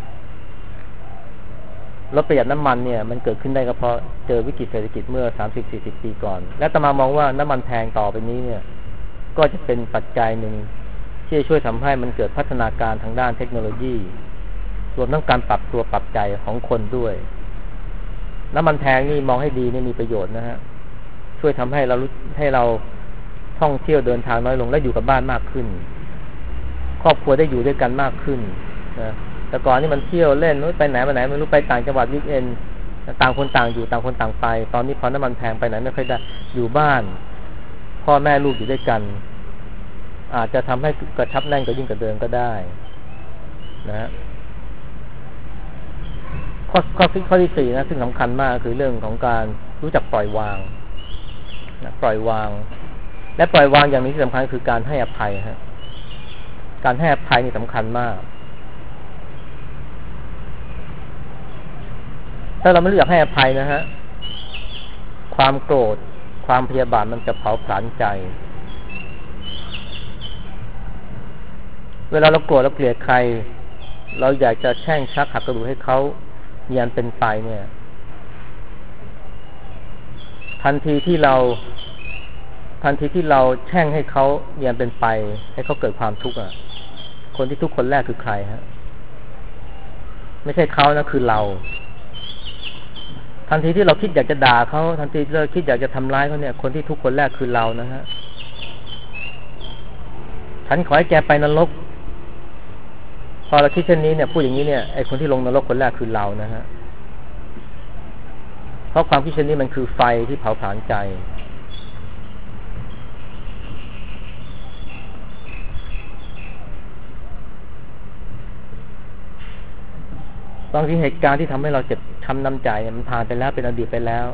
รถประหยัดน้ำมันเนี่ยมันเกิดขึ้นได้ก็เพราะเจอวิกฤตเศรษฐกิจเมื่อ 30-40 ปีก่อนและอาตมามองว่าน้ำมันแพงต่อไปนี้เนี่ยก็จะเป็นปัจจัยหนึ่งที่จะช่วยทำให้มันเกิดพัฒนาการทางด้านเทคโนโลยีรวมทั้งการปรับตัวปรับใจของคนด้วยน้ำมันแพงนี่มองให้ดีนี่มีประโยชน์นะฮะช่วยทำให้เราท่องเที่ยวเดินทางน้อยลงและอยู่กับบ้านมากขึ้นครอบครัวได้อยู่ด้วยกันมากขึ้นนะแต่ก่อนนี่มันเที่ยวเล่นไปไหนมาไหนไม่รู้ไปต่างจังหวัดวีคเอนด์ต่างคนต่างอยู่ต่างคนต่างไปตอนนี้พอน้ำมันแพงไปไหนไม่ค่อยได้อยู่บ้านพ่อแม่ลูกอยู่ด้วยกันอาจจะทำให้กระชับแน่นกว่ายิ่งกว่าเดิมก็ได้นะข้อที่4นะซึ่งสำคัญมากคือเรื่องของการรู้จักปล่อยวางนะปล่อยวางและปล่อยวางอย่างนี้ที่สำคัญคือการให้อภัยฮะการให้อภัยนี่สำคัญมากถ้าเราไม่รู้จักให้อภัยนะฮะความโกรธความพยาบาทมันจะเผาผลาญใจเวลาเราโกรธเราเกลียดใครเราอยากจะแช่งชักหักกระดูกให้เขาเนียนเป็นไปเนี่ยทันทีที่เราแช่งให้เขาเนียนเป็นไปให้เขาเกิดความทุกข์อ่ะคนที่ทุกข์คนแรกคือใครฮะไม่ใช่เขานะคือเราทันทีที่เราคิดอยากจะด่าเขาทันทีที่เราคิดอยากจะทำร้ายเขาเนี่ยคนที่ทุกข์คนแรกคือเรานะฮะฉันขอให้แกไปนรกพอเราคิดเช่นนี้เนี่ยพูดอย่างนี้เนี่ยไอ้คนที่ลงนรกคนแรกคือเรานะฮะเพราะความคิดเช่นนี้มันคือไฟที่เผาผลาญใจบางทีเหตุการณ์ที่ทำให้เราเจ็บช้ำน้ำใจมันผ่านไปแล้วเป็นอดีตไปแล้ว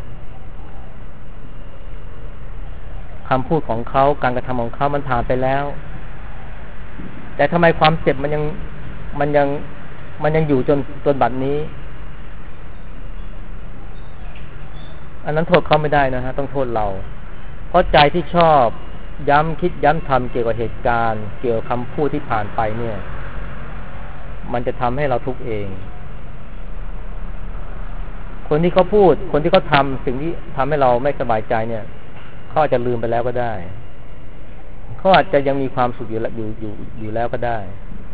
คำพูดของเขาการกระทำของเขามันผ่านไปแล้วแต่ทำไมความเจ็บมันยังอยู่จนบัดนี้อันนั้นโทษเขาไม่ได้นะฮะต้องโทษเราเพราะใจที่ชอบย้ำคิดย้ำทำเกี่ยวกับเหตุการณ์เกี่ยวกับคำพูดที่ผ่านไปเนี่ยมันจะทำให้เราทุกข์เองคนที่เขาพูดคนที่เขาทำสิ่งที่ทำให้เราไม่สบายใจเนี่ยเขาอาจจะลืมไปแล้วก็ได้เขาอาจจะยังมีความสุขอยู่แล้วก็ได้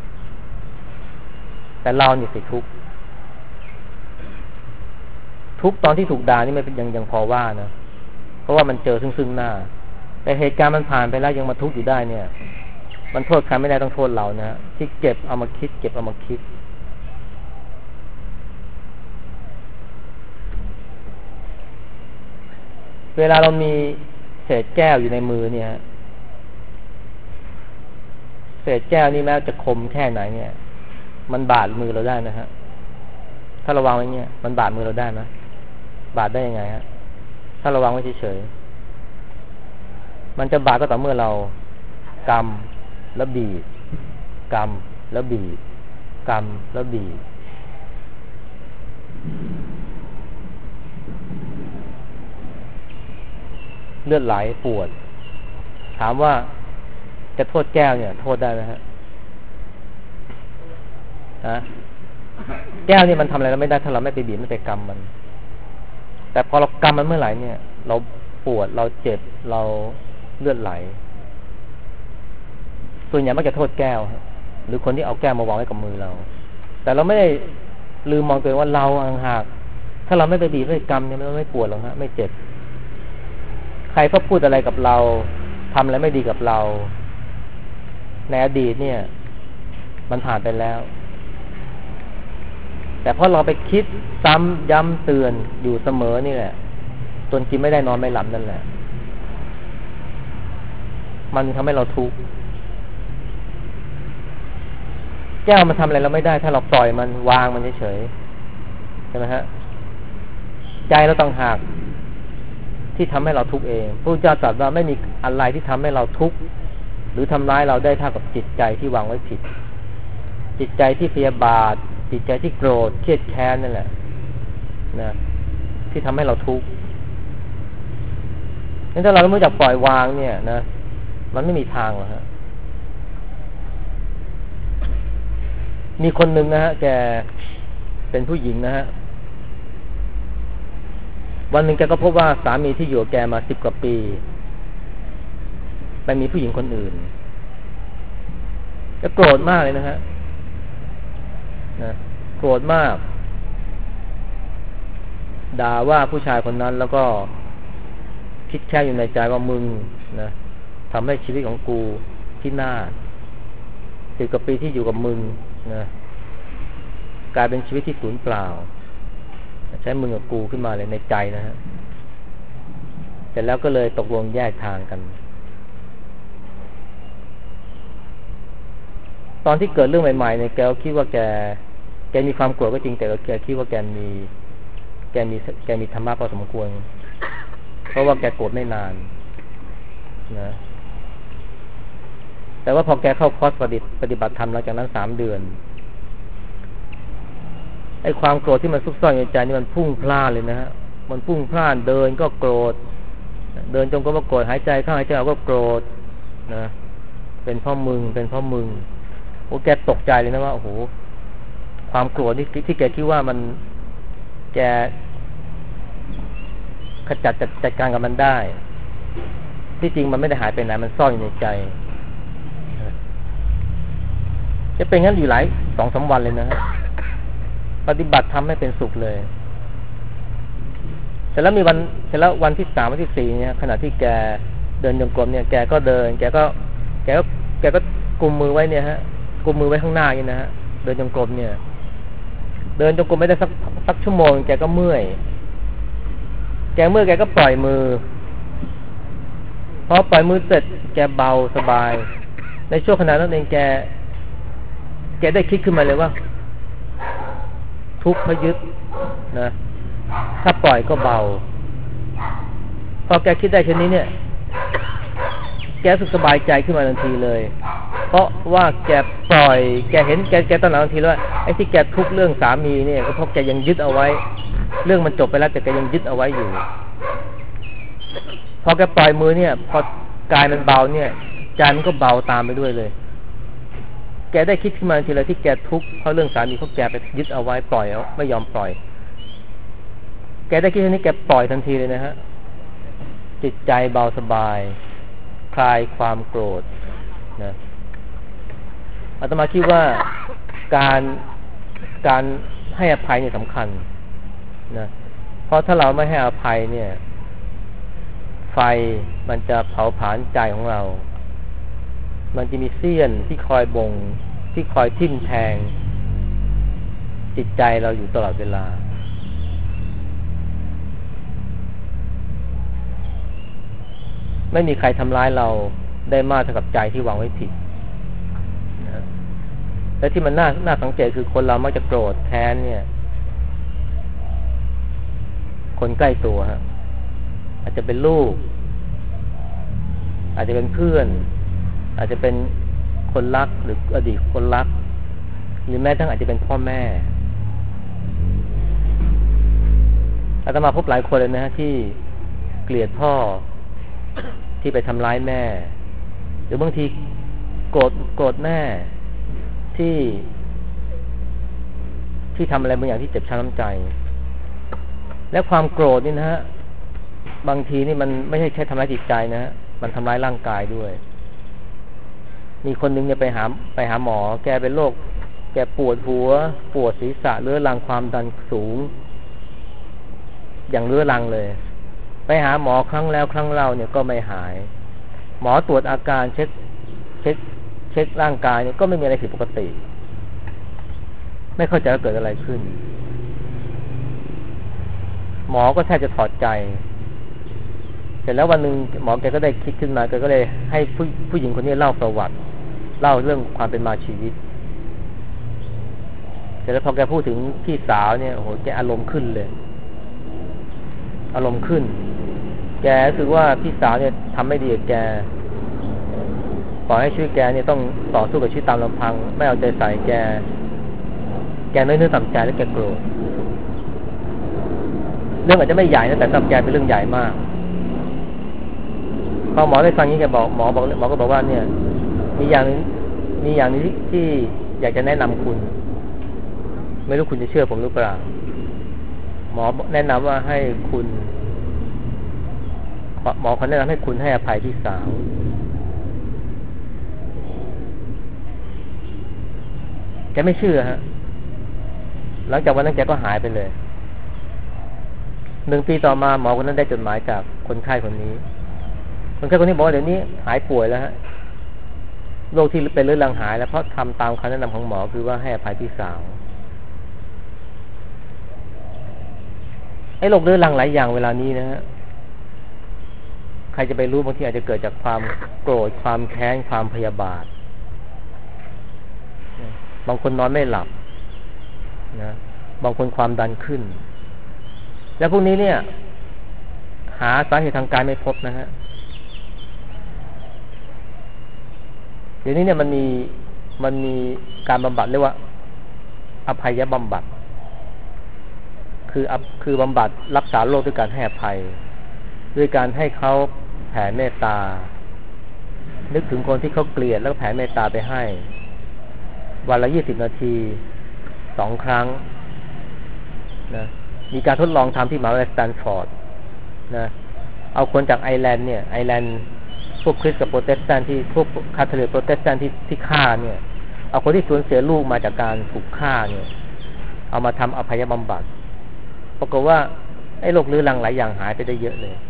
แต่เราเนี่ยสิทุกข์ตอนที่ถูกด่านี่ไม่เป็นยังพอว่านะเพราะว่ามันเจอซึ่งหน้าแต่เหตุการณ์มันผ่านไปแล้วยังมาทุกข์อยู่ได้เนี่ยมันโทษใครไม่ได้ต้องโทษเรานะที่เก็บเอามาคิดเวลาเรามีเศษแก้วอยู่ในมือเนี่ยเศษแก้วนี่แม้จะคมแค่ไหนเนี่ยมันบาดมือเราได้นะฮะถ้าระวังไว้เนี่ยมันบาดมือเราได้นะบาดได้ยังไงฮะถ้าระวังไว้เฉยๆมันจะบาดก็ต่อเมื่อเรากำแล้วบีบกำแล้วบีบกำแล้วบีบเลือดไหลปวดถามว่าจะโทษแก้วเนี่ยโทษได้ไหมฮะแก้วนี่มันทำอะไรเราไม่ได้ถ้าเราไม่ไปบีบไม่ไปกำมันแต่พอเรากำมันเมื่อไหร่เนี่ยเราปวดเราเจ็บเราเลือดไหลส่วนใหญ่มักจะโทษแก้วหรือคนที่เอาแก้วมาวางไว้กับมือเราแต่เราไม่ได้ลืมมองตัวเองว่าเราต่างหากถ้าเราไม่ไปบีบไม่ไปกำเนี่ยมันไม่ปวดหรอกฮะไม่เจ็บใครเขาพูดอะไรกับเราทำอะไรไม่ดีกับเราในอดีตเนี่ยมันผ่านไปแล้วแต่พอเราไปคิดซ้ำย้ำเตือนอยู่เสมอนี่แหละจนกินไม่ได้นอนไม่หลับนั่นแหละมันทำให้เราทุกข์แก้วมันทำอะไรเราไม่ได้ถ้าเราปล่อยมันวางมันเฉยๆใช่ไหมฮะใจเราต่างหากที่ทำให้เราทุกข์เองพระพุทธเจ้าตรัสว่าไม่มีอะไรที่ทำให้เราทุกข์หรือทำร้ายเราได้เท่ากับจิตใจที่วางไว้ผิดจิตใจที่พยาบาทจิตใจที่โกรธเครียดแค้นนั่นแหละนะที่ทำให้เราทุกข์งั้นถ้าเราไม่รู้จักปล่อยวางเนี่ยนะมันไม่มีทางหรอกฮะมีคนหนึ่งนะฮะแกเป็นผู้หญิงนะฮะวันหนึ่งแกก็พบว่าสามีที่อยู่กับแกมา10 กว่าปีไปมีผู้หญิงคนอื่นก็โกรธมากเลยนะฮะโกรธมากด่าว่าผู้ชายคนนั้นแล้วก็คิดแค่อยู่ในใจว่ามึงนะทำให้ชีวิตของกูที่น่า10 กว่าปีที่อยู่กับมึงนะกลายเป็นชีวิตที่สูญเปล่าใช้มึงกับกูขึ้นมาเลยในใจนะฮะเสร็จแล้วก็เลยตกลงแยกทางกันตอนที่เกิดเรื่องใหม่ๆเนี่ยแกก็คิดว่าแกมีความโกรธก็จริงแต่แกคิดว่าแกมีธรรมะพอสมควรเพราะว่าแกโกรธไม่นานนะแต่ว่าพอแกเข้าคอร์สปฏิบัติธรรมหลังจากนั้น3 เดือนไอ้ความโกรธที่มันซุกซ่อนอยู่ในใจนี่มันพุ่งพล่านเลยนะฮะมันพุ่งพล่านเดินก็โกรธเดินจงกรมก็โกรธหายใจเข้าหายใจออกก็โกรธนะเป็นเพราะมึงโอ้แกตกใจเลยนะว่าโอ้โหความโกรธที่แกคิดว่ามันแกขจัดการกับมันได้ที่จริงมันไม่ได้หายไปไหนมันซ่อนอยู่ในใจจะเป็นงั้นอยู่หลาย 2-3 วันเลยนะฮะปฏิบัติทำให้เป็นสุขเลยเสร็จแล้ววันที่3วันที่4เนี่ยขณะที่แกเดินจงกรมเนี่ยแกก็เดินแกก็กุมมือไว้เนี่ยฮะกุมมือไว้ข้างหน้านี่นะฮะเดินจงกรมเนี่ยเดินจงกรมไม่ได้สักชั่วโมงแกก็เมื่อยแกก็ปล่อยมือพอปล่อยมือเสร็จแกเบาสบายในช่วงขณะนั้นเองแกได้คิดขึ้นมาเลยว่าทุกข์เพราะยึดนะถ้าปล่อยก็เบาพอแกคิดได้เช่นนี้เนี่ยแกรู้สึกสบายใจขึ้นมาทันทีเลยเพราะว่าแกปล่อยแกเห็นแกตระหนักทันทีว่าไอ้ที่แกทุกข์เรื่องสามีเนี่ยก็เพราะแกยังยึดเอาไว้เรื่องมันจบไปแล้วแต่แกยังยึดเอาไว้อยู่พอแกปล่อยมือเนี่ยพอกายมันเบาเนี่ยใจมันก็เบาตามไปด้วยเลยแกได้คิดขึ้นมาทีละที่แกทุกข์เพราะเรื่องสามีเพราะแกไปยึดเอาไว้ปล่อยเอาไม่ยอมปล่อยแกได้คิดทีนี้แกปล่อยทันทีเลยนะฮะจิตใจเบาสบายคลายความโกรธนะอาตมาคิดว่าการให้อภัยเนี่ยสำคัญนะเพราะถ้าเราไม่ให้อภัยเนี่ยไฟมันจะเผาผลาญใจของเรามันจะมีเสี้ยนที่คอยบ่งที่คอยทิ่มแทงจิตใจเราอยู่ตลอดเวลาไม่มีใครทำร้ายเราได้มากเท่ากับใจที่วางไว้ผิดนะและที่มันน่าสังเกตคือคนเรามักจะโกรธแค้นเนี่ยคนใกล้ตัวฮะอาจจะเป็นลูกอาจจะเป็นเพื่อนอาจจะเป็นคนรักหรืออดีตคนรักหรือแม้ทั้งอาจจะเป็นพ่อแม่อาตมาพบหลายคนเลยนะฮะที่เกลียดพ่อที่ไปทำร้ายแม่หรือบางทีโกรธแม่ที่ทำอะไรบางอย่างที่เจ็บช้ำน้ำใจและความโกรธนี่นะฮะบางทีนี่มันไม่ใช่แค่ทำร้ายจิตใจนะฮะมันทำร้ายร่างกายด้วยมีคนนึงเนี่ยไปหาหมอแกเป็นโรคแกปวดหัวปวดศีรษะเรื้อรังความดันสูงอย่างเรื้อรังเลยไปหาหมอครั้งแล้วครั้งเล่าเนี่ยก็ไม่หายหมอตรวจอาการเช็คร่างกายเนี่ยก็ไม่มีอะไรผิดปกติไม่เข้าใจว่าเกิดอะไรขึ้นหมอก็แทบจะถอดใจเสร็จแล้ววันนึงหมอแกก็ได้คิดขึ้นมาแกก็เลยให้ผู้หญิงคนนี้เล่าประวัติเล่าเรื่องความเป็นมาชีวิตเสร็จแล้วพอแกพูดถึงพี่สาวเนี่ยโอ้โหแกอารมณ์ขึ้นเลยอารมณ์ขึ้นแกรู้สึกว่าพี่สาวเนี่ยทำไม่ดีกับแกปล่อยให้ชีวิตแกเนี่ยต้องต่อสู้กับชีวิตตามลำพังไม่เอาใจใส่แกเนื้อต่ำใจและแกโกรธเรื่องอาจจะไม่ใหญ่นะแต่สำหรับแกเป็นเรื่องใหญ่มากพอหมอได้ฟังนี้แกบอกหมอก็บอกว่าเนี่ยมีอย่างนึงที่อยากจะแนะนำคุณไม่รู้คุณจะเชื่อผมหรือเปล่าหมอแนะนำว่าให้คุณหมอเขาแนะนำให้คุณให้อภัยพี่สาวแกไม่เชื่อฮะหลังจากวันนั้นแกก็หายไปเลย1 ปีต่อมาหมอคนนั้นได้จดหมายจากคนไข้คนนี้บอกว่าเดี๋ยวนี้หายป่วยแล้วฮะโรคที่เป็นเรื้อรังหายแล้วเพราะทำตามคำแนะนำของหมอคือว่าให้อภัยพี่สาวไอ้โรคเรื้อรังหลายอย่างเวลานี้นะฮะใครจะไปรู้บางทีอาจจะเกิดจากความโกรธความแค้นความพยาบาทบางคนนอนไม่หลับนะบางคนความดันขึ้นแล้วพวกนี้เนี่ยหาสาเหตุทางกายไม่พบนะฮะดี๋ยวนี้เนี่ยมันมีการบำบัดเรียกว่าอภัยบำบัดคือบำบัดรักษาโรคด้วยการให้อภัยด้วยการให้เขาแผ่เมตตานึกถึงคนที่เขาเกลียดแล้วแผ่เมตตาไปให้วันละ20 นาที2 ครั้งนะมีการทดลองทำที่มหาวิทยาลัยสแตนฟอร์ดนะเอาคนจากไอร์แลนด์พวกคริสต์กับโปรเตสแตนต์ที่พวกคาทอลิกโปรเตสแตนต์ที่ฆ่าเนี่ยเอาคนที่สูญเสียลูกมาจากการถูกฆ่าเนี่ยเอามาทำอภัยบำบัดปรากฏว่าไอ้โรคเรื้อรังหลายอย่างหายไปได้เยอะเลย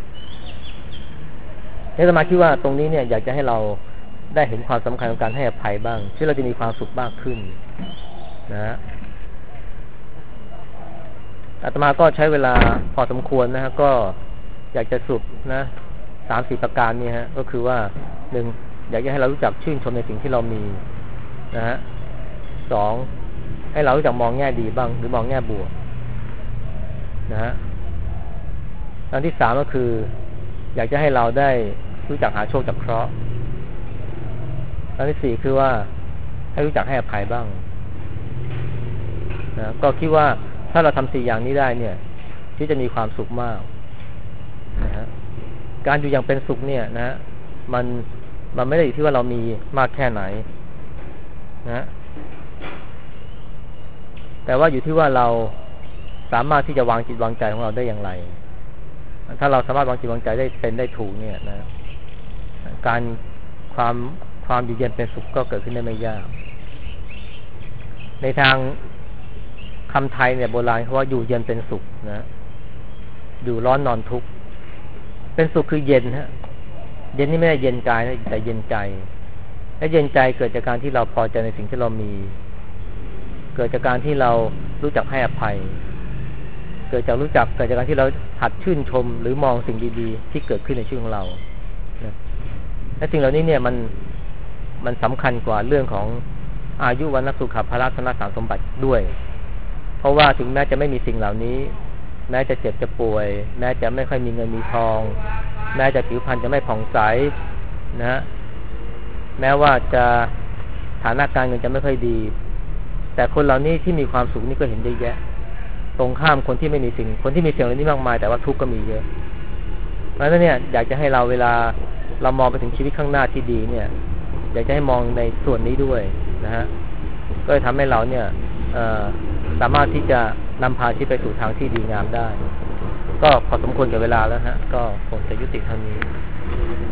นี่สมาคิดว่าตรงนี้เนี่ยอยากจะให้เราได้เห็นความสำคัญของการให้อภัยบ้างที่เราจะมีความสุขมากขึ้นนะอาตมาก็ใช้เวลาพอสมควรนะฮะก็อยากจะสรุปนะ3-4 ประการนี้ฮะก็คือว่า 1. อยากจะให้เรารู้จักชื่นชมในสิ่งที่เรามีนะฮะ 2. ให้เรารู้จักมองแง่ดีบ้างหรือมองแง่บวกนะฮะอันที่ 3 ก็คืออยากจะให้เราได้รู้จักหาโชคจากเคราะห์อันที่ 4 คือว่าให้รู้จักให้อภัยบ้างนะก็คิดว่าถ้าเราทำ4 อย่างนี้ได้เนี่ยที่จะมีความสุขมากนะฮะการอยู่อย่างเป็นสุขเนี่ยนะมันไม่ได้อยู่ที่ว่าเรามีมากแค่ไหนนะแต่ว่าอยู่ที่ว่าเราสามารถที่จะวางจิตวางใจของเราได้อย่างไรถ้าเราสามารถวางจิตวางใจได้ถูกเนี่ยนะการความอยู่เย็นเป็นสุขก็เกิดขึ้นได้ไม่ยากในทางคำไทยเนี่ยโบราณเขาว่าอยู่เย็นเป็นสุขนะอยู่ร้อนนอนทุกข์เป็นสุขคือเย็นฮะเย็นนี่ไม่ได้เย็นกายนะแต่เย็นใจและเย็นใจเกิดจากการที่เราพอใจในสิ่งที่เรามีเกิดจากการที่เรารู้จักให้อภัยเกิดจากการที่เราหัดชื่นชมหรือมองสิ่งดีๆที่เกิดขึ้นในชีวิตของเรานะและสิ่งเหล่านี้เนี่ยมันสำคัญกว่าเรื่องของอายุวันนักสุขภาระธนสารสมบัติด้วยเพราะว่าถึงแม้จะไม่มีสิ่งเหล่านี้แม้จะเจ็บจะป่วยแม้จะไม่ค่อยมีเงินมีทองแม้จะผิวพรรณจะไม่ผ่องใสนะฮะแม้ว่าจะฐานะการเงินจะไม่ค่อยดีแต่คนเหล่านี้ที่มีความสุขนี่ก็เห็นเยอะแยะตรงข้ามคนที่ไม่มีสิ่งคนที่มีสิ่งเหล่านี้มากมายแต่ว่าทุกข์ก็มีเยอะเพราะฉะนั้นเนี่ยอยากจะให้เราเวลาเรามองไปถึงชีวิตข้างหน้าที่ดีเนี่ยอยากจะให้มองในส่วนนี้ด้วยนะฮะก็จะทำให้เราเนี่ยสามารถที่จะนำพาชีวิตไปสู่ทางที่ดีงามได้ก็พอสมควรกับเวลาแล้วฮะก็คงจะยุติเท่านี้